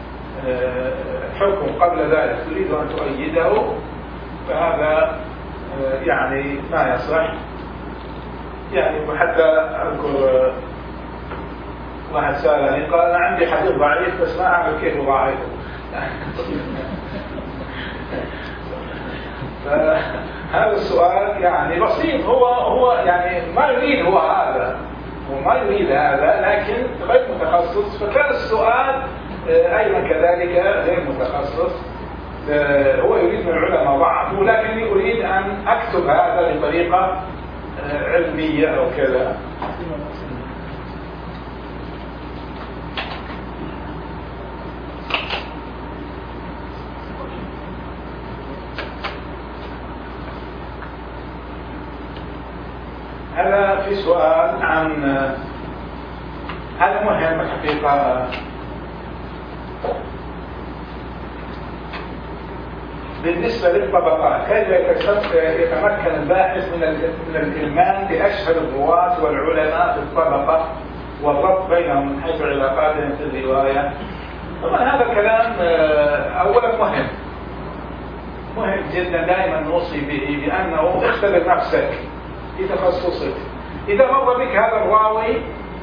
حكم قبل ذلك تريد أن تؤيده، فهذا يعني ما يصح. يعني وحتى أذكر واحد سألني قال أنا عندي حديث ضعيف بس ما أعرف كيف ضعيفه. فهذا السؤال يعني بسيط، هو يعني ما يريد هو هذا، وما يريد هذا، لكن غير متخصص. فكان السؤال أيضا كذلك غير متخصص، هو يريد من العلماء ضعفه، لكن يريد أن أكتب هذا بطريقة علمية أو كذا. سؤال عن هذا مهم الحقيقة بالنسبة للطبقات، كيف يتمكن الباحث من الإلمام بأشهر الرواة والعلماء في الطبقة والربط بينهم من حيث علاقاتهم في الرواية. طبعا هذا الكلام أولا مهم جدا، دائما نوصي به بأنه اختبر نفسك في تخصصك. إذا مر بك هذا الراوي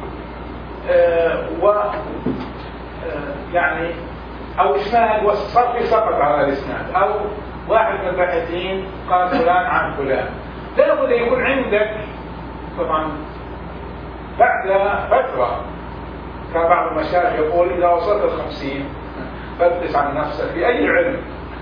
يعني أو إسناد وصار في سقط على الإسناد، أو واحد من الباحثين قال فلان عن فلان، لابد يكون عندك طبعا بعد فترة. كان بعض المشايخ يقول إذا وصلت 50 فتش عن نفسك في أي علم.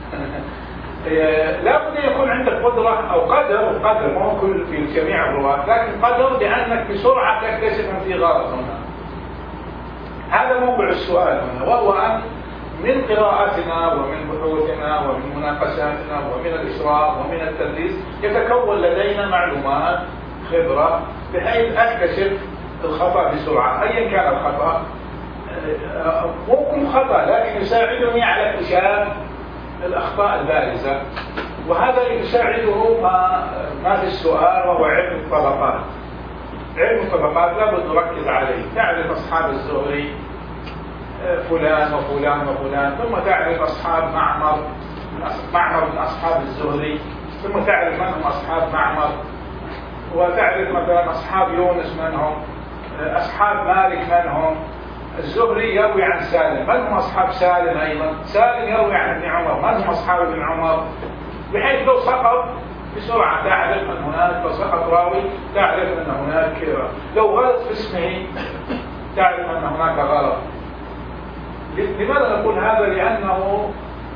لابد يكون عندك قدرة أو قدر مو كل في جميع الرواة، لكن قدر لأنك بسرعة تكتشف أن في غلط هنا. هذا موضوع السؤال هنا، وهو أن من قراءتنا ومن بحوثنا ومن مناقشاتنا ومن الإشراف ومن التدريس يتكون لدينا معلومات خبرة بحيث أكتشف الخطأ بسرعة أيا كان الخطأ. مو كل خطأ لكن يساعدني على اكتشاف الأخطاء البارزة، وهذا يساعده ما في السؤال، وهو علم الطبقات. علم الطبقات لابد نركز عليه. تعرف أصحاب الزهري فلان وفلان وفلان، ثم تعرف أصحاب معمر من أصحاب الزهري، ثم تعرف من هم أصحاب معمر، وتعرف مثلا أصحاب يونس من هم، أصحاب مالك من هم. الزهري يروي عن سالم، من هم أصحاب سالم أيضا؟ سالم يروي عن ابن عمر، من هم أصحاب ابن عمر؟ بحيث لو سقط بسرعة تعرف أن هناك، لو سقط راوي تعرف أن هناك، لو غلط في اسمه تعرف أن هناك غلط. لماذا نقول هذا؟ لأنه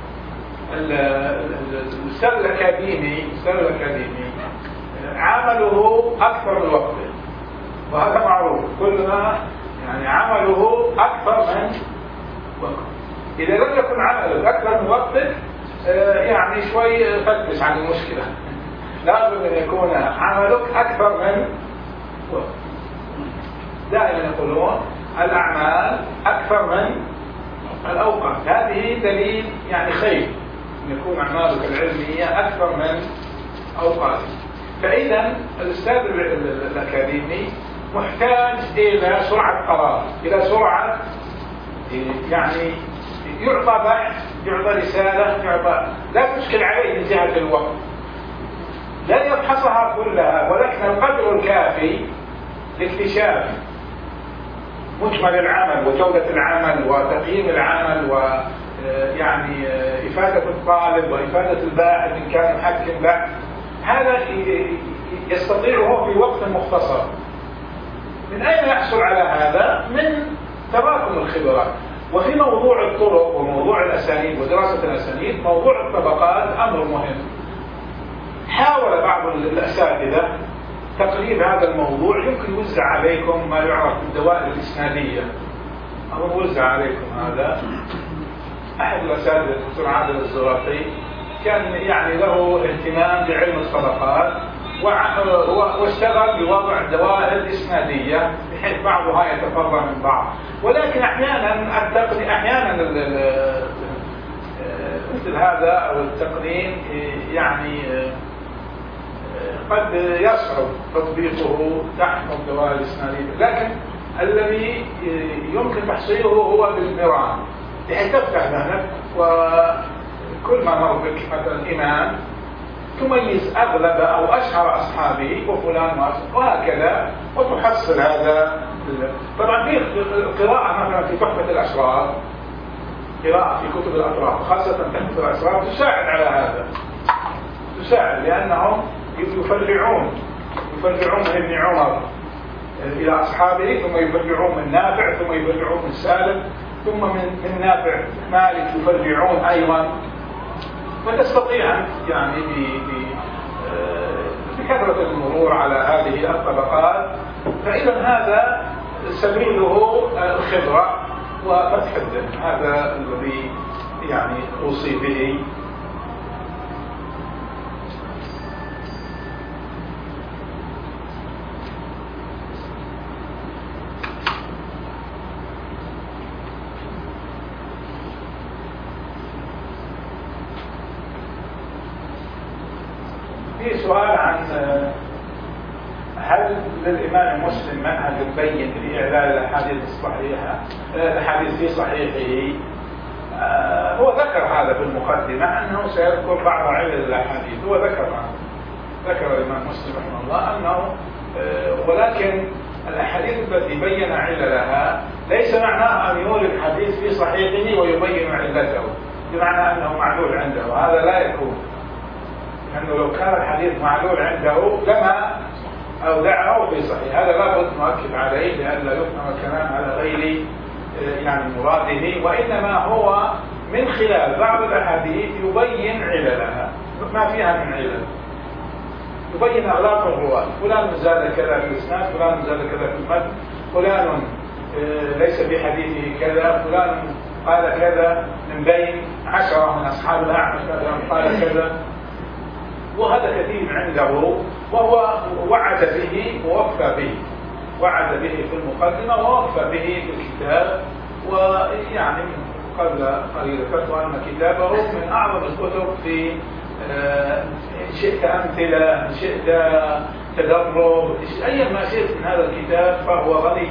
الأستاذ الأكاديمي عمله أكثر من وقته، وهذا معروف. كلنا يعني عمله أكثر من وقت. إذا لم يكن عملك أكثر من وقتك يعني شوي فتش عن المشكلة. لازم أن يكون عملك أكثر من وقت. دائما يقولون الأعمال أكثر من الأوقات. هذه دليل يعني خير أن يكون أعمالك العلمية أكثر من أوقاتك. فإذا الأستاذ الأكاديمي محتاج إلى سرعة قرار، إلى سرعة يعني يعطى بحث، يعطى رسالة، لا تشكل عليه من جهة الوقت، لا يبحثها كلها، ولكن القدر الكافي لاكتشاف مجمل العمل وجودة العمل وتقييم العمل، ويعني إفادة الطالب وإفادة الباحث إن كان محكم بحث. هذا يستطيعه في وقت مختصر. من أين يحصل على هذا؟ من تراكم الخبرات. وفي موضوع الطرق وموضوع الأسانيد ودراسة الأسانيد، موضوع الطبقات أمر مهم. حاول بعض الأساتذة تقريب هذا الموضوع. يمكن يوزع عليكم ما يعرف بالدوائر الإسنادية، أو يوزع عليكم هذا. أحد الأساتذة الدكتور عادل الزراقي كان يعني له اهتمام بعلم الطبقات، واشتغل بوضع دوائر الإسنادية بحيث بعضها يتفرع من بعض. ولكن أحيانا مثل هذا أو التقنين يعني قد يصعب تطبيقه تحت الدوائر الإسنادية، لكن الذي يمكن تحصيله هو بالمران، بحيث تفتح ذهنك وكل ما مر بك مثلا إمام تميز أغلب أو أشهر أصحابه وفلان وهكذا، وتحصل هذا. طبعا في قراءة مثلا في تحفة الأشراف، قراءة في كتب الأطراف خاصة تحفة الأشراف تساعد على هذا، تساعد، لأنهم يفرعون من ابن عمر إلى أصحابه، ثم يفرعون من نافع، ثم يفرعون من سالم، ثم من نافع مالك يفرعون أيضا. فتستطيع يعني بكثرة المرور على هذه الطبقات. فإذا هذا سبيله الخبرة وفتح الذهن. هذا الذي يعني أوصي به. في سؤال عن هل للإمام مسلم منهج يبين لإعلان الأحاديث الصحيحة الأحاديث في صحيحه؟ هو ذكر هذا في المقدمة أنه سيذكر بعض علل الأحاديث، هو ذكر الإمام مسلم رحمه الله أنه ولكن الأحاديث التي بين عللها ليس معناه أن يورد حديث في صحيحه ويبين علته بمعنى أنه معلول عنده، هذا لا يكون، لأنه لو كان الحديث معلول عنده لما أودعه في صحيح، هذا لابد نؤكد عليه لئلا يفهم الكلام على غير يعني مراده، وإنما هو من خلال بعض الأحاديث يبين عللها ما فيها من علل، يبين أغلاط الرواة، فلان زاد كذا في الإسناد، فلان زاد كذا في المتن، فلان ليس بحديثه كذا، فلان قال كذا من بين 10 من أصحاب الأعمش مثلا قال كذا، وهذا كثير عنده، وهو وعد به ووفى به، وعد به في المقدمة ووفى به في الكتاب، ويعني قبل قليل ذكرت أن كتابه من أعظم الكتب في إن شئت أمثلة، إن شئت تدرب، أي ما شئت من هذا الكتاب، فهو غني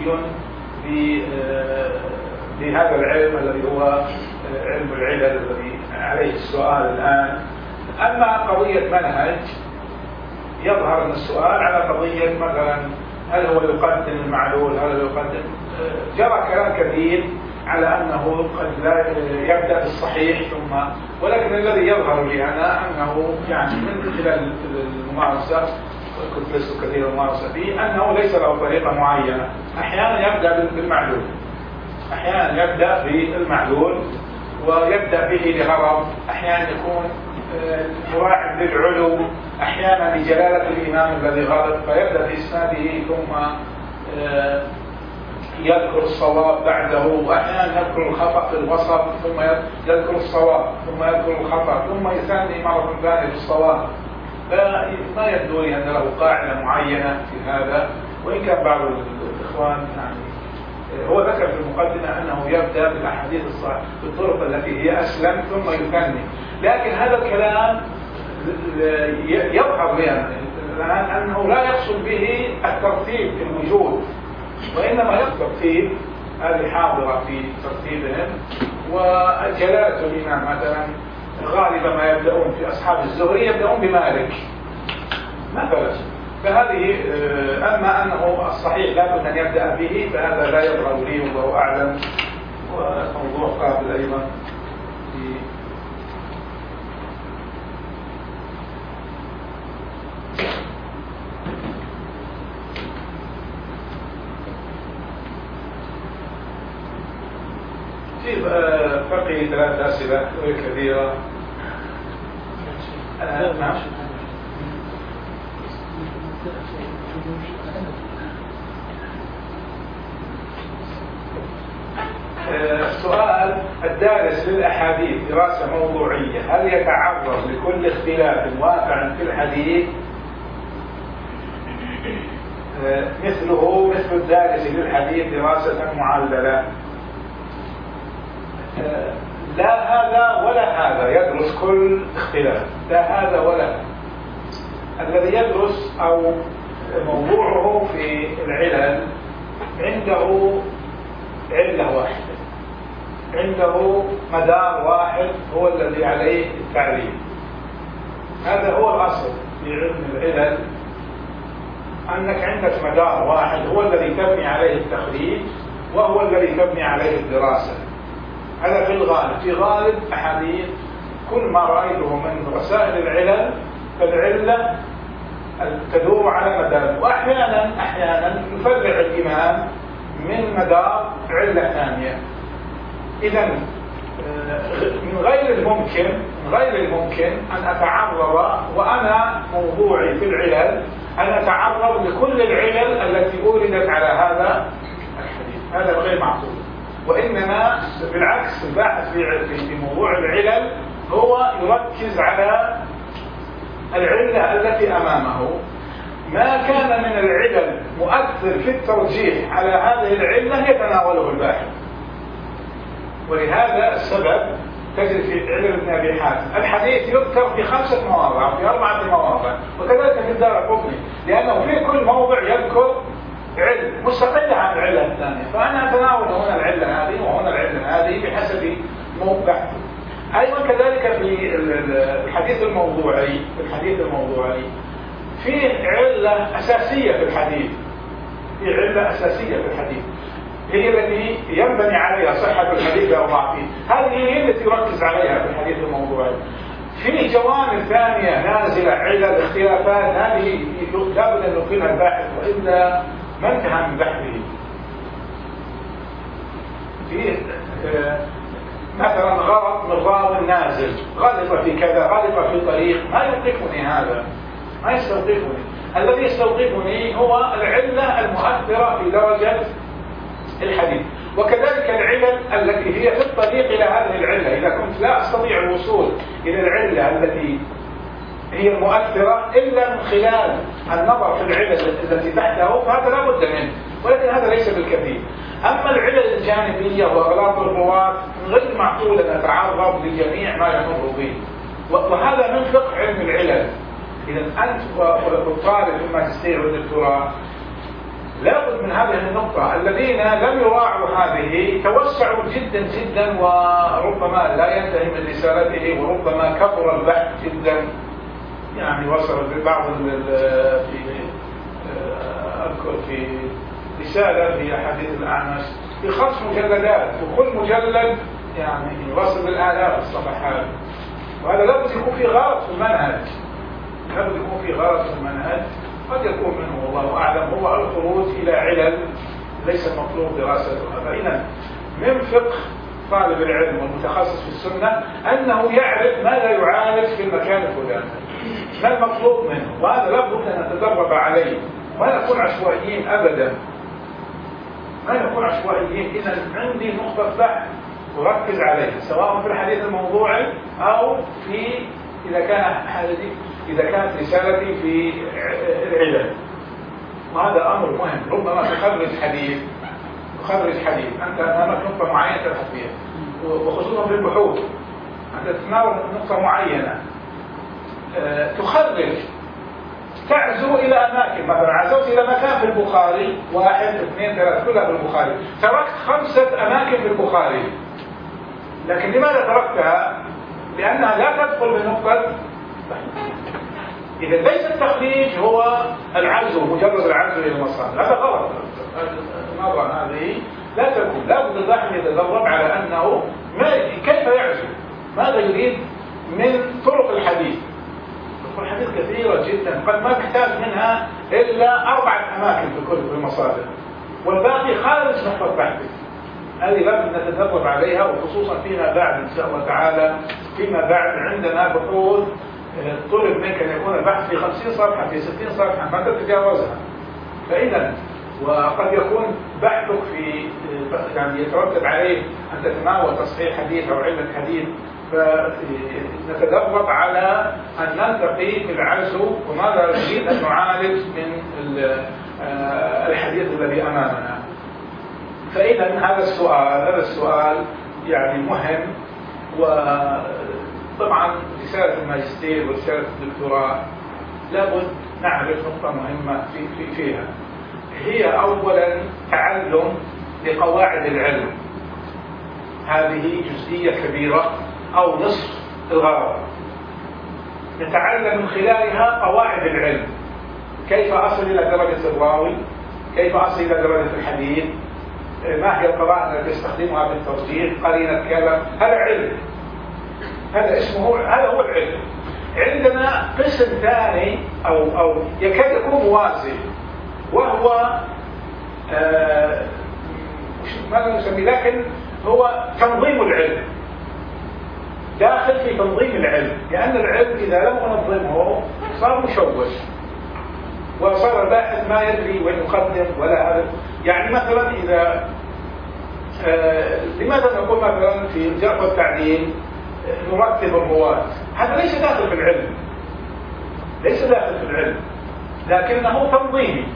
بهذا العلم الذي هو علم العلل الذي عليه السؤال الآن. أما قضية منهج يظهر من السؤال على قضية مثلا هل هو يقدم المعلول، هل هو يقدم، جرى كلام كثير على أنه قد لا يبدأ بالصحيح ثم، ولكن الذي يظهر لي أنا أنه يعني من خلال الممارسة، كنت لست كثير الممارسة فيه، أنه ليس له طريقة معينة، أحيانا يبدأ بالمعلول، أحيانا يبدأ بالمعلول ويبدأ به لغرض، أحيانا يكون مراعٍ للعلو، أحيانا لجلالة الإمام الذي غلط فيبدأ بإسناده ثم يذكر الصواب بعده، وأحيانا يذكر الخطأ في الوسط ثم يذكر الصواب ثم يذكر الخطأ ثم يثني مرة ثانية بالصواب، فما يبدو لي أن له قاعدة معينة في هذا، وإن كان بعض الإخوان يعني هو ذكر في المقدمة أنه يبدأ بالأحاديث الصحيحة بالطرق التي هي أسلم ثم يثني، لكن هذا الكلام يظهر لنا الآن أنه لا يقصد به الترتيب في الوجود، وإنما الترتيب هذه حاضرة في ترتيبهم، وجلالة الإمام مثلا غالبا ما يبدأون في أصحاب الزهري يبدأون بمالك مثلا، فهذه أما أنه الصحيح لا بد أن يبدأ به فهذا لا يظهر لي والله أعلم، وموضوع قابل أيضا في فقه 3 أسئلة كثيرة. نعم. السؤال: الدارس للأحاديث دراسة موضوعية هل يتعرض لكل اختلاف واقع في الحديث مثل الدارس للحديث دراسة معللة؟ لا هذا ولا هذا يدرس كل اختلاف، لا هذا ولا هذا. الذي يدرس أو موضوعه في العلل عنده علة واحدة، عنده مدار واحد هو الذي عليه التعليم، هذا هو الأصل في علم العلل، أنك عندك مدار واحد هو الذي تبني عليه التخريج وهو الذي تبني عليه الدراسة. هذا في الغالب، في غالب أحاديث كل ما رأيته من وسائل العلل فالعلة تدور على مدار، وأحيانا يفرع الإمام من مدار علة ثانية. إذن من غير الممكن أن أتعرض وأنا موضوعي في العلل أن أتعرض لكل العلل التي أوردت على هذا الحديث، هذا غير معقول. وإنما بالعكس الباحث في موضوع العلل هو يركز على العلة التي أمامه، ما كان من العلل مؤثر في الترجيح على هذه العلة يتناوله الباحث. ولهذا السبب تجد في علل ابن أبي حاتم الحديث يذكر في 5 مواضع أو في 4 مواضع، وكذلك في الدارقطني، لأنه في كل موضع يذكر علة مستقلة عن العلة الثانية، فأنا أتناول هنا العلة هذه وهنا العلة هذه بحسب موقع. أيضا كذلك في الحديث الموضوعي، في علة أساسية في الحديث، هي التي ينبني عليها صحة الحديث أو ضعفه، هذه هي التي يركز عليها في الحديث الموضوعي. في جوانب ثانية نازلة علل اختلافات، هذه لابد أن يقيمها الباحث وإلا ما انتهى من بحثه. في مثلا غلط من راو نازل، غلط في كذا، غلط في طريق، ما يوقفني هذا، ما يستوقفني. الذي يستوقفني هو العلة المؤثرة في درجة الحديث، وكذلك العلل التي هي في الطريق إلى هذه العلة. إذا كنت لا أستطيع الوصول إلى العلة التي هي المؤثرة إلا من خلال النظر في العلل التي تحته، فهذا لا بد منه، ولكن هذا ليس بالكثير. أما العلل الجانبية وأغلاط الرواة غير معقول أن نتعرض لجميع ما يمر به، وهذا من فقه علم العلل. إذا أنت والطالب في الماجستير والدكتوراه لابد من هذه النقطة. الذين لم يراعوا هذه توسعوا جدا جدا، وربما لا ينتهي من رسالته، وربما كبر البحث جدا. يعني وصل بعض أذكر في رسالة في أحاديث الأعمش في 5 مجلدات، وكل مجلد يعني يوصل بالآلاف الصفحات، وهذا لابد يكون في غلط في المنهج، قد يكون منه والله أعلم هو الخروج إلى علل ليس المطلوب دراستها. فإذا من فقه طالب العلم والمتخصص في السنة أنه يعرف ماذا يعالج في المكان الفلاني، ما المطلوب منه، وهذا لابد أن نتدرب عليه، ولا نكون عشوائيين أبدا، إذا عندي نقطة بحث أركز عليها، سواء في الحديث الموضوعي أو في إذا كانت رسالتي في العلل، وهذا أمر مهم. ربما تخرج حديث أنت أمامك نقطة معينة تبحث فيها، وخصوصا في البحوث أنت تتناول نقطة معينة، تخرج تعزو إلى أماكن، مثلا عزوت إلى مكان في البخاري 1 2 3 كلها في البخاري، تركت 5 أماكن في البخاري، لكن لماذا تركتها؟ لأنها لا تدخل بالنقطة. إذا ليس التخريج هو العزو، مجرد العزو إلى المصادر، هذا غلط. النظرة هذه لا تكون، لا بد الباحث يتدرب على أنه كيف يعزو، ماذا يريد من طرق الحديث. الحديث كثيرة جدا، قد ما تحتاج منها إلا 4 أماكن في كل المصادر، والباقي خارج نقطة بحثك. هذه لابد نتدرب عليها، وخصوصا فيما بعد إن شاء الله تعالى، عندنا بحوث طلب منك أن يكون البحث في 50 صفحة في 60 صفحة ما تتجاوزها. فإذا وقد يكون بحثك في يعني يترتب عليه أن تتناول تصحيح حديث أو علة حديث، فنتدرب على أن نلتقي في العزو وماذا نريد أن نعالج من الحديث الذي أمامنا. فإذا هذا السؤال يعني مهم. وطبعا رسالة الماجستير ورسالة الدكتوراه لابد نعرف نقطة مهمة فيها، هي أولا تعلم لقواعد العلم. هذه جزئية كبيرة أو نصف الغرض، نتعلم من خلالها قواعد العلم، كيف أصل إلى درجة الراوي، كيف أصل إلى درجة الحديث، ما هي القرائن التي يستخدمها في الترجيح، قرينة كذا، هذا علم، هذا هو العلم. عندنا قسم ثاني أو يكاد يكون موازي، وهو ماذا نسميه، لكن هو تنظيم العلم، داخل في تنظيم العلم، لأن العلم إذا لم ننظمه صار مشوش، وصار الباحث ما يدري وين يقدم ولا هذا. يعني مثلا إذا لماذا نقول مثلا في الجرح والتعديل نرتب الرواة، هذا ليس داخل في العلم، لكنه تنظيمي.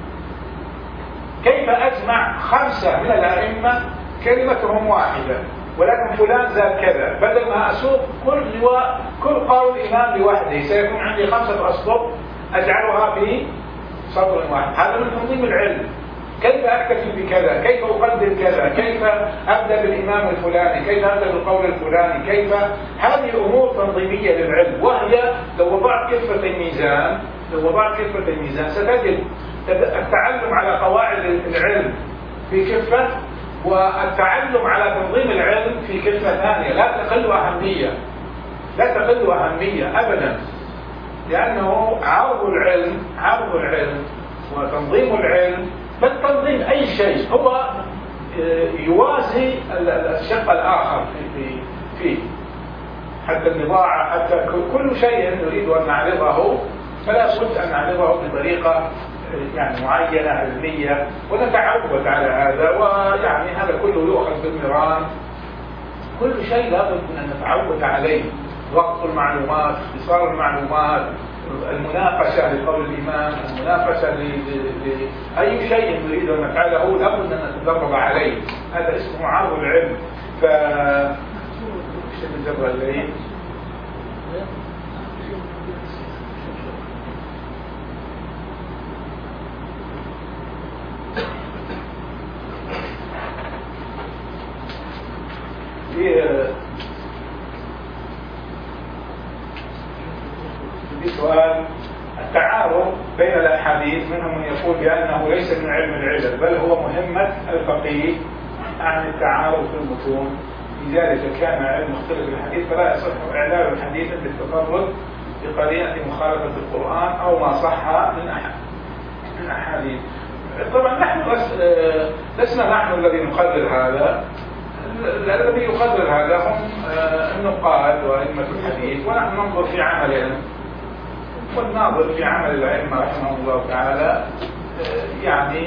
كيف أجمع 5 من الأئمة كلمتهم واحدة، ولكن فلان زاد كذا، بدل ما أسوق كل قول إمام لوحده سيكون عندي 5 أسطر أجعلها في سطر واحد. هذا من تنظيم العلم. كيف أكتفي بكذا، كيف أقدم كذا، كيف أبدأ بالإمام الفلاني، كيف أبدأ بالقول الفلاني، كيف. هذه أمور تنظيمية للعلم، وهي لو وضعت كفة الميزان ستجد التعلم على قواعد العلم في كفة، والتعلم على تنظيم العلم في كفة ثانية لا تقل أهمية أبدا، لأنه عرض العلم وتنظيم العلم، بل تنظيم أي شيء هو يوازي الشق الآخر فيه، حتى البضاعة، حتى كل شيء نريد أن نعرضه فلا بد أن نعرضه بطريقة يعني معينة علمية، ونتعود على هذا. ويعني هذا كله يؤخذ بالمران، كل شيء لابد من أن نتعود عليه، ضبط المعلومات، اختصار المعلومات، المناقشة لقول الإمام، المناقشة لأي شيء نريد أن نفعله لابد أن نتدرب عليه. هذا اسمه عرض العلم. ف في سؤال التعارض بين الأحاديث، منهم من يقول بأنه ليس من علم العلل بل هو مهمة الفقيه عن التعارض في المتون، لذلك كان علم مختلف الحديث فلا يصح إعلال الحديث بالتفرد بقرينة مخالفة القرآن أو ما صح من أحاديث. طبعا نحن لسنا نحن الذي نقرر هذا، الذي يقرر هذا هم النقاد وأئمة الحديث، ونحن ننظر في عملهم، والناظر في عمل الأئمة رحمه الله تعالى يعني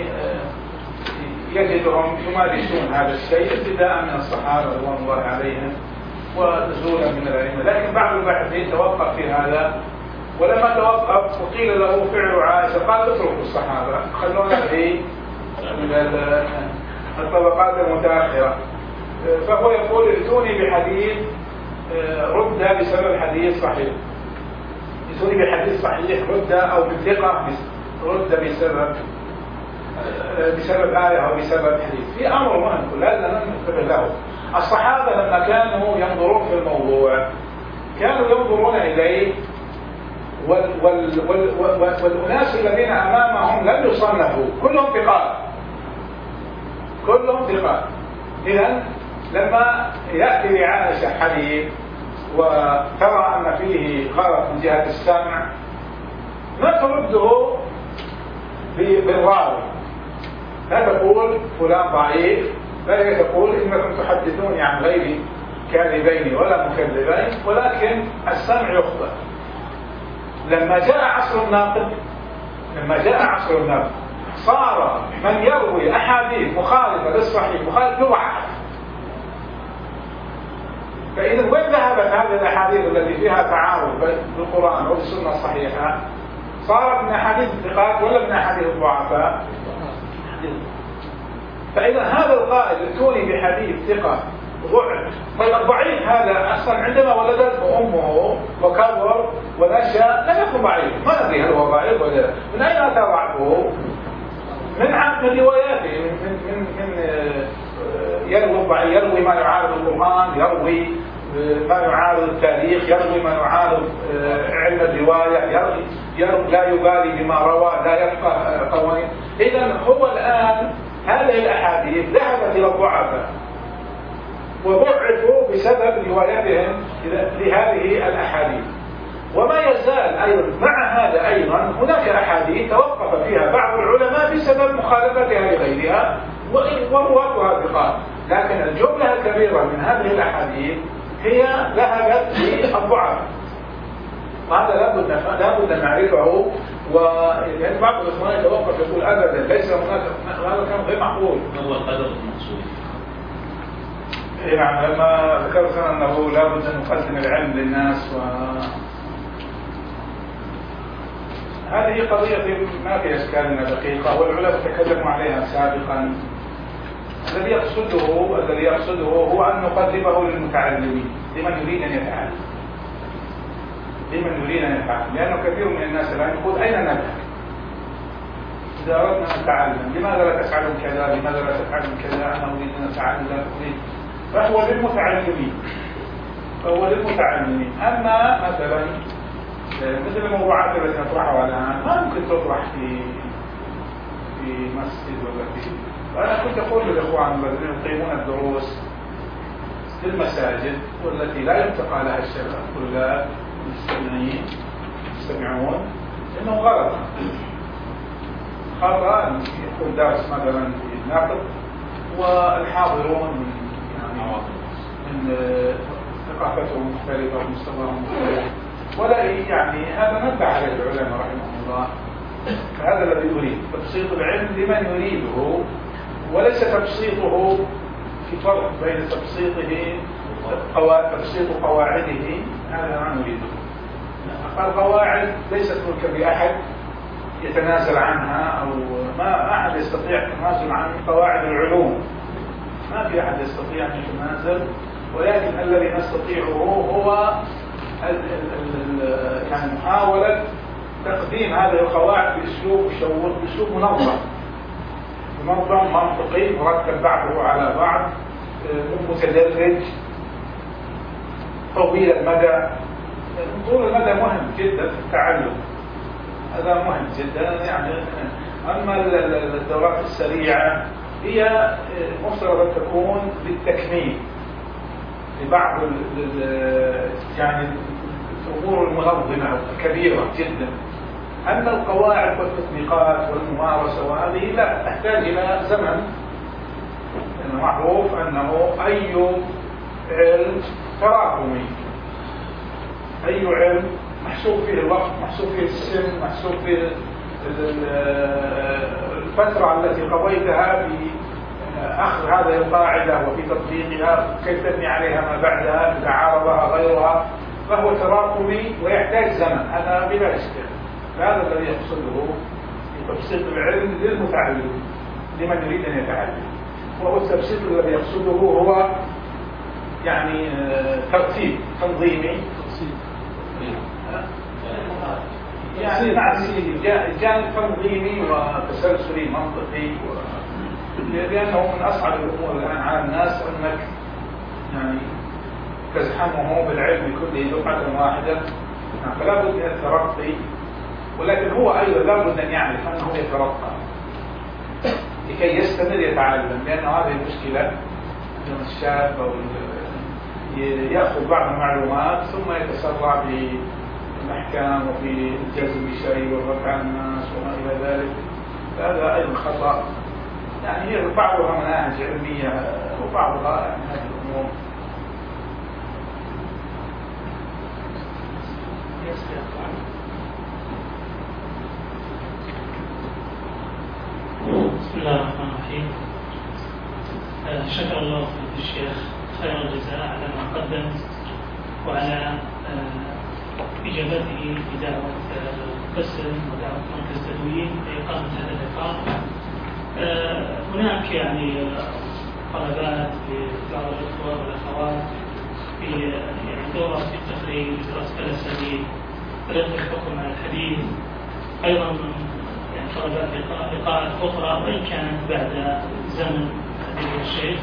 يجدهم يمارسون هذا الشيء ابتداء من الصحابة رضوان الله عليهم ونزولا من الأئمة. لكن بعض الباحثين توقف في هذا، ولما توقف وقيل له فعل عائشة قال اتركوا الصحابة، خلونا في الطبقات المتأخرة. فهو يقول ائتوني بحديث رد بسبب حديث صحيح، ائتوني بحديث صحيح رد أو بثقة رد بسبب آية أو بسبب حديث. في أمر مهم لازم ننتبه له. الصحابة لما كانوا ينظرون في الموضوع كانوا ينظرون إليه، والأناس الذين أمامهم لم يصنفوا، كلهم ثقات. إذن لما يأتي لعائشة حديث وترى أن فيه غلط من جهة السمع ما ترده بالراوي، لا تقول فلان ضعيف، بل تقول إنكم تحدثوني عن غير كاذبين ولا مكذبين، ولكن السمع يخطئ. لما جاء عصر النقد صار من يروي أحاديث مخالفة للصحيح مخالف يضعف. فإذا وين ذهبت هذه الأحاديث التي فيها تعارض بالقرآن والسنة الصحيحة؟ صارت من أحاديث الثقات ولا من أحاديث الضعفاء؟ فإذا هذا القائل ائتوني بحديث ثقة ضعف، طيب الضعيف هذا أصلا عندما ولدته أمه وكبر ونشأ لم يكن ضعيف، ما ندري هل هو ضعيف ولا لا. من أين أتى ضعفه؟ من رواياته، من يروي ما يعارض القرآن، يروي ما يعارض التاريخ، يروي ما يعارض علم الرواية، لا يبالي بما روى، لا يفقه قوانين. إذن هو الآن هذه الأحاديث ذهبت إلى الضعفاء وضعفوا بسبب روايتهم لهذه الأحاديث. وما يزال أيضا مع هذا أيضا هناك أحاديث توقف فيها بعض العلماء بسبب مخالفتها لغيرها ورواتها ثقات، لكن الجملة الكبيرة من هذه الأحاديث هي ذهبت للضعف. وهذا لابد أن نعرفه. ولأن بعض الإخوان يتوقف يقول أبدا ليس هناك، هذا كان غير معقول. هو القدر المقصود. نعم، لما ذكرت أنه لابد أن نقدم العلم للناس، هذه قضية ما في إشكال دقيقة، والعلماء تكلموا عليها سابقا. الذي يقصده هو أن نقدمه للمتعلمين، لمن يريد أن يتعلم، لأنه كثير من الناس الآن يقول أين نذهب؟ إذا أردنا أن نتعلم لماذا لا تفعلون كذا؟ لماذا لا تفعلون كذا؟ أنا أريد أن أتعلم، فهو للمتعلمين. أما مثلا مثل الموضوعات التي نطرحها الآن ما ممكن تطرح في مسجد ولا في. وأنا كنت أقول للإخوان الذين يقيمون الدروس في المساجد والتي لا ينتقى لها الطلاب المستمعون إنه غلط خطأ يكون درس مثلا في النقد والحاضرون من ثقافتهم مختلفة ومستواهم مختلف، ولا هذا نبه عليه العلماء رحمهم الله. فهذا الذي يريد تبسيط العلم لمن يريده، وليس تبسيطه في فرق بين تبسيط قواعده، هذا ما نريده. القواعد ليست ملكا لأحد يتنازل عنها، أو ما أحد يستطيع التنازل عن قواعد العلوم، ما في أحد يستطيع أن يتنازل، ولكن الذي نستطيعه هو محاولة تقديم هذه القواعد بأسلوب مشوق، بأسلوب منظم منطقي مرتب بعضه على بعض، متدرج، طويل المدى. طول المدى مهم جدا في التعلم، هذا مهم جدا أما الدورات السريعة هي مفترض أن تكون للتكميل لبعض الأمور المنظمة الكبيرة جدا. أما القواعد والتطبيقات والممارسة وهذه لا تحتاج إلى زمن، لأنه معروف أنه أي علم تراكمي، أي علم محسوب فيه الوقت، محسوب فيه السن، محسوب فيه الفترة التي قضيتها في أخذ هذه القاعدة وفي تطبيقها، كيف تبني عليها ما بعدها إذا عارضها غيرها، فهو تراكمي ويحتاج زمن، هذا بلا إشكال. هذا الذي يقصده تبسيط العلم للمتعلم، لمن يريد أن يتعلم. وهو التبسيط الذي يقصده هو ترتيب تنظيمي، جانب تنظيمي وتسلسلي منطقي، لأنه من أصعب الأمور الآن على الناس أنك تزحمه بالعلم كله دفعة واحدة، فلا بد من الترقي، ولكن هو أيضا لا بد أن يعرف أنه يترقى لكي يستمر يتعلم، لأن هذه المشكلة أن الشاب أو يأخذ بعض المعلومات ثم يتسرع في الأحكام وفي الجزم بشيء والرد عن الناس وما إلى ذلك. هذا أيضا خطأ. هي بعضها مناهج علمية وبعضها هذه الأمور. بسم الله الرحمن الرحيم. شكر الله فضيلة الشيخ خير الجزاء على ما قدم وعلى إجابته بدعوة قسم ودعوة مركز تدوين لإقامة هذا اللقاء. هناك طلبات لبعض الإخوة والأخوات في دورة في التخريج، دراسة الأساليب، طريقة الحكم على الحديث، أيضا طلبات لقاءات أخرى وإن كانت بعد زمن هذه الشيخ،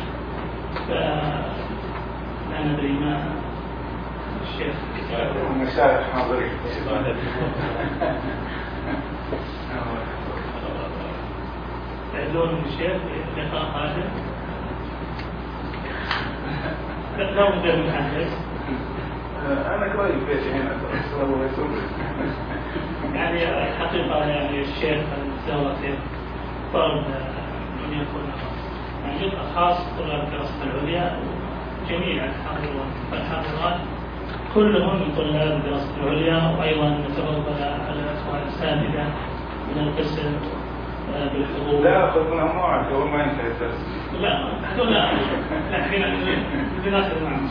فلا ندري ما الشيخ المشايخ حاضرين. تعدون الشيخ لقاء قادم؟ لا بد من حدث. أنا كويس بيتي هنا الحقيقة الشيخ الزواتر طلب أن يكون جزء خاص طلاب الدراسة العليا، جميع الحاضرون والحاضرات كلهم من طلاب الدراسة العليا، وأيضا نتفضل على الأخوة الأساتذة من القسم بالحضور. لا أخذ منهم موعد قبل ما ينتهي الدرس. لا هذول الحين بناخذ معهم.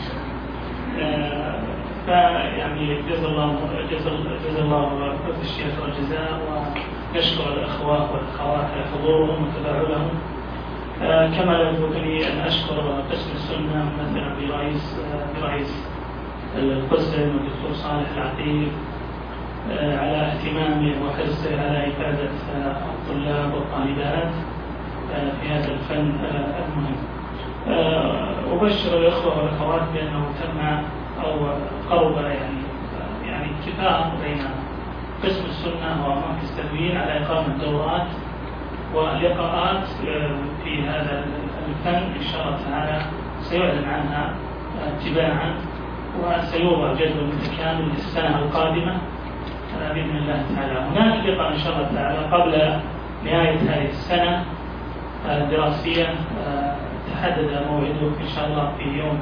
جزا الله الشيخ الجزاء، ونشكر الأخوة والأخوات على حضورهم وتفاعلهم. كما لا يفوتني أن أشكر قسم السنة مثلا برئيس القسم والدكتور صالح العقيل على اهتمامه وحرصه على إفادة الطلاب والطالبات في هذا الفن المهم. أبشر الإخوة والأخوات بأنه تم أو قرب يعني اتفاق بين قسم السنة ومركز تدوين على إقامة دورات ولقاءات في هذا الفن إن شاء الله تعالى سيعلن عنها تباعا، وسيوضع جدول متكامل للسنة القادمة بإذن الله تعالى. هناك لقاء إن شاء الله تعالى قبل نهاية هذه السنة الدراسية تحدد موعده إن شاء الله في يوم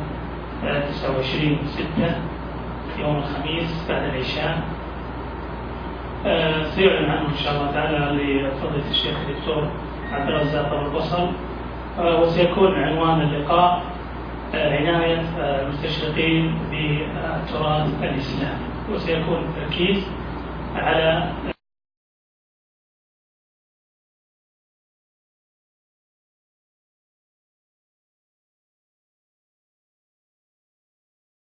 29/6 يوم الخميس بعد العشاء. سيعلن عنه إن شاء الله تعالى لفضيلة الشيخ الدكتور عبد الرزاق أبو البصل، وسيكون عنوان اللقاء عناية المستشرقين بالتراث الإسلامي، وسيكون التركيز على